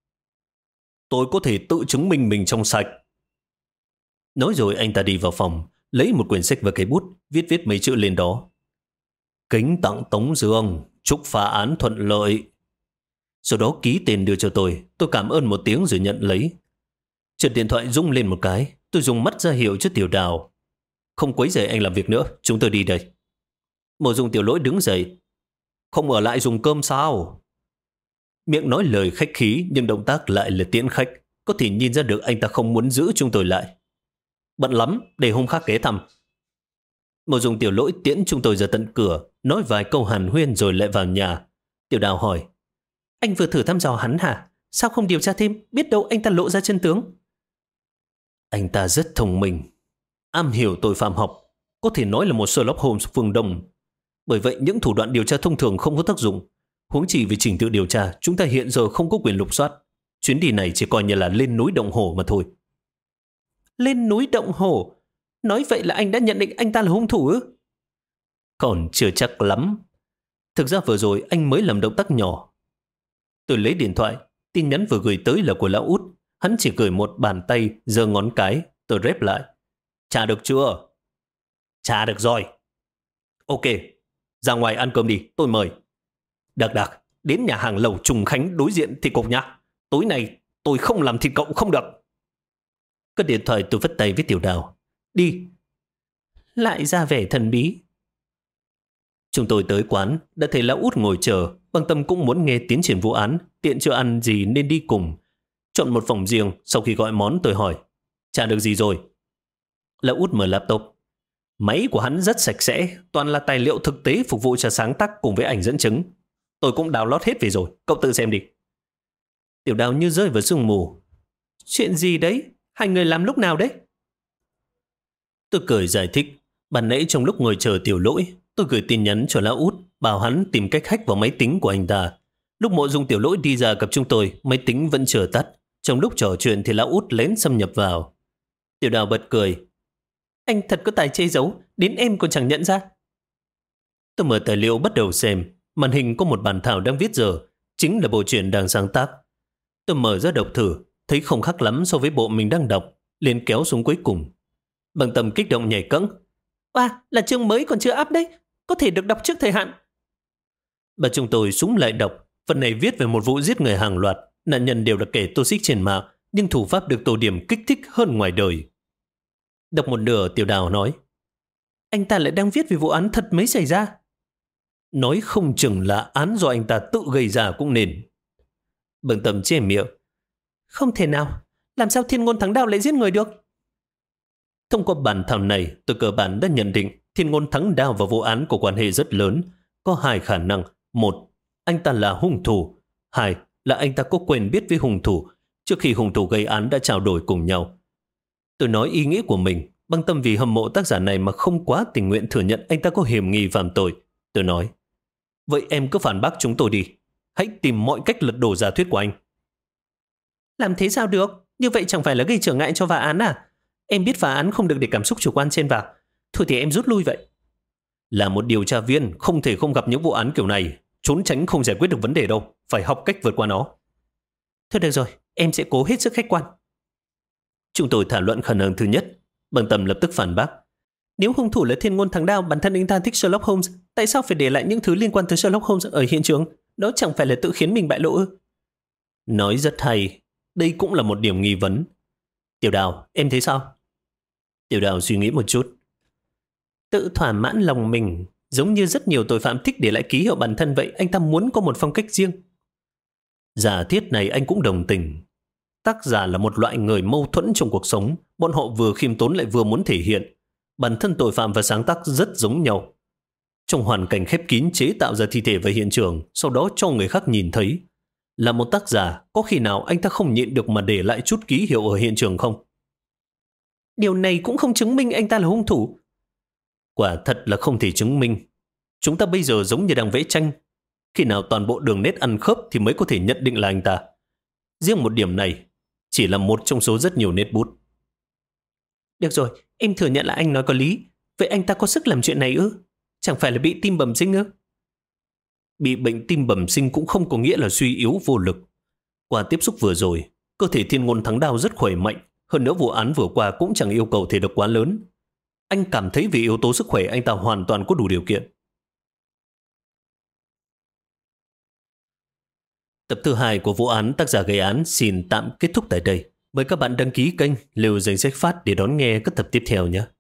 Tôi có thể tự chứng minh mình trong sạch. Nói rồi anh ta đi vào phòng, lấy một quyển sách và cây bút, viết mấy chữ lên đó. Kính tặng Tống Dương, chúc phá án thuận lợi. Sau đó ký tên đưa cho tôi cảm ơn một tiếng rồi nhận lấy. Chợt điện thoại rung lên một cái, tôi dùng mắt ra hiệu cho Tiểu Đào. Không quấy rầy anh làm việc nữa, chúng tôi đi đây. Mộ Dung Tiểu Lỗi đứng dậy. Không ở lại dùng cơm sao? Miệng nói lời khách khí nhưng động tác lại là tiễn khách. Có thể nhìn ra được anh ta không muốn giữ chúng tôi lại. Bận lắm, để hôm khác ghé thăm. Mộ Dung Tiểu Lỗi tiễn chúng tôi ra tận cửa, nói vài câu hàn huyên rồi lại vào nhà. Tiểu Đào hỏi, anh vừa thử thăm dò hắn hả? Sao không điều tra thêm, biết đâu anh ta lộ ra chân tướng. Anh ta rất thông minh, am hiểu tội phạm học, có thể nói là một Sherlock Holmes phương Đông. Bởi vậy những thủ đoạn điều tra thông thường không có tác dụng. Huống chỉ về trình tự điều tra, chúng ta hiện giờ không có quyền lục soát. Chuyến đi này chỉ coi như là lên núi động hổ mà thôi. Lên núi động hổ? Nói vậy là anh đã nhận định anh ta là hung thủ ư? Còn chưa chắc lắm. Thực ra vừa rồi anh mới làm động tác nhỏ. Tôi lấy điện thoại, tin nhắn vừa gửi tới là của lão út. Hắn chỉ gửi một bàn tay, giơ ngón cái. Tôi rep lại. Trả được chưa? Trả được rồi. Ok, ra ngoài ăn cơm đi, tôi mời. Đặc, đến nhà hàng lẩu Trùng Khánh đối diện thì cục nhá. Tối nay tôi không làm thịt cậu không được. Cất điện thoại tôi vất tay với Tiểu Đào. Đi. Lại ra vẻ thần bí. Chúng tôi tới quán, đã thấy lão út ngồi chờ. Băng Tâm cũng muốn nghe tiến triển vụ án, tiện chưa ăn gì nên đi cùng. Chọn một phòng riêng, sau khi gọi món tôi hỏi, trả được gì rồi? Lão út mở laptop. Máy của hắn rất sạch sẽ, toàn là tài liệu thực tế phục vụ cho sáng tác cùng với ảnh dẫn chứng. Tôi cũng download hết về rồi, cậu tự xem đi. Tiểu Đào như rơi vào sương mù. Chuyện gì đấy? Hai người làm lúc nào đấy? Tôi cười giải thích. Ban nãy trong lúc ngồi chờ Tiểu Lỗi, tôi gửi tin nhắn cho lão út, bảo hắn tìm cách hack vào máy tính của anh ta. Lúc Mộ Dung Tiểu Lỗi đi ra gặp chúng tôi, máy tính vẫn chưa tắt. Trong lúc trò chuyện thì lão út lén xâm nhập vào. Tiểu Đào bật cười. Anh thật có tài che giấu, đến em còn chẳng nhận ra. Tôi mở tài liệu bắt đầu xem. Màn hình có một bản thảo đang viết giờ, chính là bộ truyện đang sáng tác. Tôi mở ra đọc thử, thấy không khác lắm so với bộ mình đang đọc, liền kéo xuống cuối cùng. Bằng Tâm kích động nhảy cẫng. Là chương mới còn chưa up đấy, có thể được đọc trước thời hạn. Bà chúng tôi súng lại đọc. Phần này viết về một vụ giết người hàng loạt. Nạn nhân đều là kẻ tô xích trên mạng, nhưng thủ pháp được tô điểm kích thích hơn ngoài đời. Đọc một nửa, Tiểu Đào nói, anh ta lại đang viết về vụ án thật mới xảy ra. Nói không chừng là án do anh ta tự gây ra cũng nên. Bằng Tâm che miệng. Không thể nào, làm sao Thiên Ngôn Thắng Đao lại giết người được? Thông qua bản thảo này, tôi cơ bản đã nhận định Thiên Ngôn Thắng Đao và vụ án có quan hệ rất lớn. Có hai khả năng. Một, anh ta là hung thủ. Hai, là anh ta có quen biết với hung thủ. Trước khi hung thủ gây án đã trao đổi cùng nhau. Tôi nói ý nghĩ của mình. Băng Tâm vì hâm mộ tác giả này mà không quá tình nguyện thừa nhận anh ta có hiểm nghi phạm tội. Tôi nói, vậy em cứ phản bác chúng tôi đi. Hãy tìm mọi cách lật đổ giả thuyết của anh. Làm thế sao được? Như vậy chẳng phải là gây trở ngại cho phá án à? Em biết phá án không được để cảm xúc chủ quan xen vào. Thôi thì em rút lui vậy. Là một điều tra viên, không thể không gặp những vụ án kiểu này. Trốn tránh không giải quyết được vấn đề đâu. Phải học cách vượt qua nó. Thôi được rồi, em sẽ cố hết sức khách quan. Chúng tôi thảo luận khả năng thứ nhất. Bằng Tâm lập tức phản bác. Nếu hung thủ là Thiên Ngôn Thắng Đao, bản thân anh ta thích Sherlock Holmes, tại sao phải để lại những thứ liên quan tới Sherlock Holmes ở hiện trường? Đó chẳng phải là tự khiến mình bại lộ ư? Nói rất hay. Đây cũng là một điểm nghi vấn. Tiểu Đào, em thấy sao? Tiểu Đào suy nghĩ một chút. Tự thỏa mãn lòng mình, giống như rất nhiều tội phạm thích để lại ký hiệu bản thân vậy, anh ta muốn có một phong cách riêng. Giả thiết này anh cũng đồng tình. Tác giả là một loại người mâu thuẫn trong cuộc sống, bọn họ vừa khiêm tốn lại vừa muốn thể hiện. Bản thân tội phạm và sáng tác rất giống nhau. Trong hoàn cảnh khép kín chế tạo ra thi thể về hiện trường, sau đó cho người khác nhìn thấy. Là một tác giả, có khi nào anh ta không nhịn được mà để lại chút ký hiệu ở hiện trường không? Điều này cũng không chứng minh anh ta là hung thủ. Quả thật là không thể chứng minh. Chúng ta bây giờ giống như đang vẽ tranh. Khi nào toàn bộ đường nét ăn khớp thì mới có thể nhận định là anh ta. Riêng một điểm này chỉ là một trong số rất nhiều nét bút. Được rồi, em thừa nhận là anh nói có lý. Vậy anh ta có sức làm chuyện này ư? Chẳng phải là bị tim bẩm sinh ư? Bị bệnh tim bẩm sinh cũng không có nghĩa là suy yếu vô lực. Qua tiếp xúc vừa rồi, cơ thể Thiên Ngôn Thắng Đao rất khỏe mạnh. Hơn nữa vụ án vừa qua cũng chẳng yêu cầu thể lực quá lớn. Anh cảm thấy vì yếu tố sức khỏe anh ta hoàn toàn có đủ điều kiện. Tập thứ 2 của vụ án Tác giả gây án xin tạm kết thúc tại đây. Mời các bạn đăng ký kênh Lều Danh Sách Phát để đón nghe các tập tiếp theo nhé.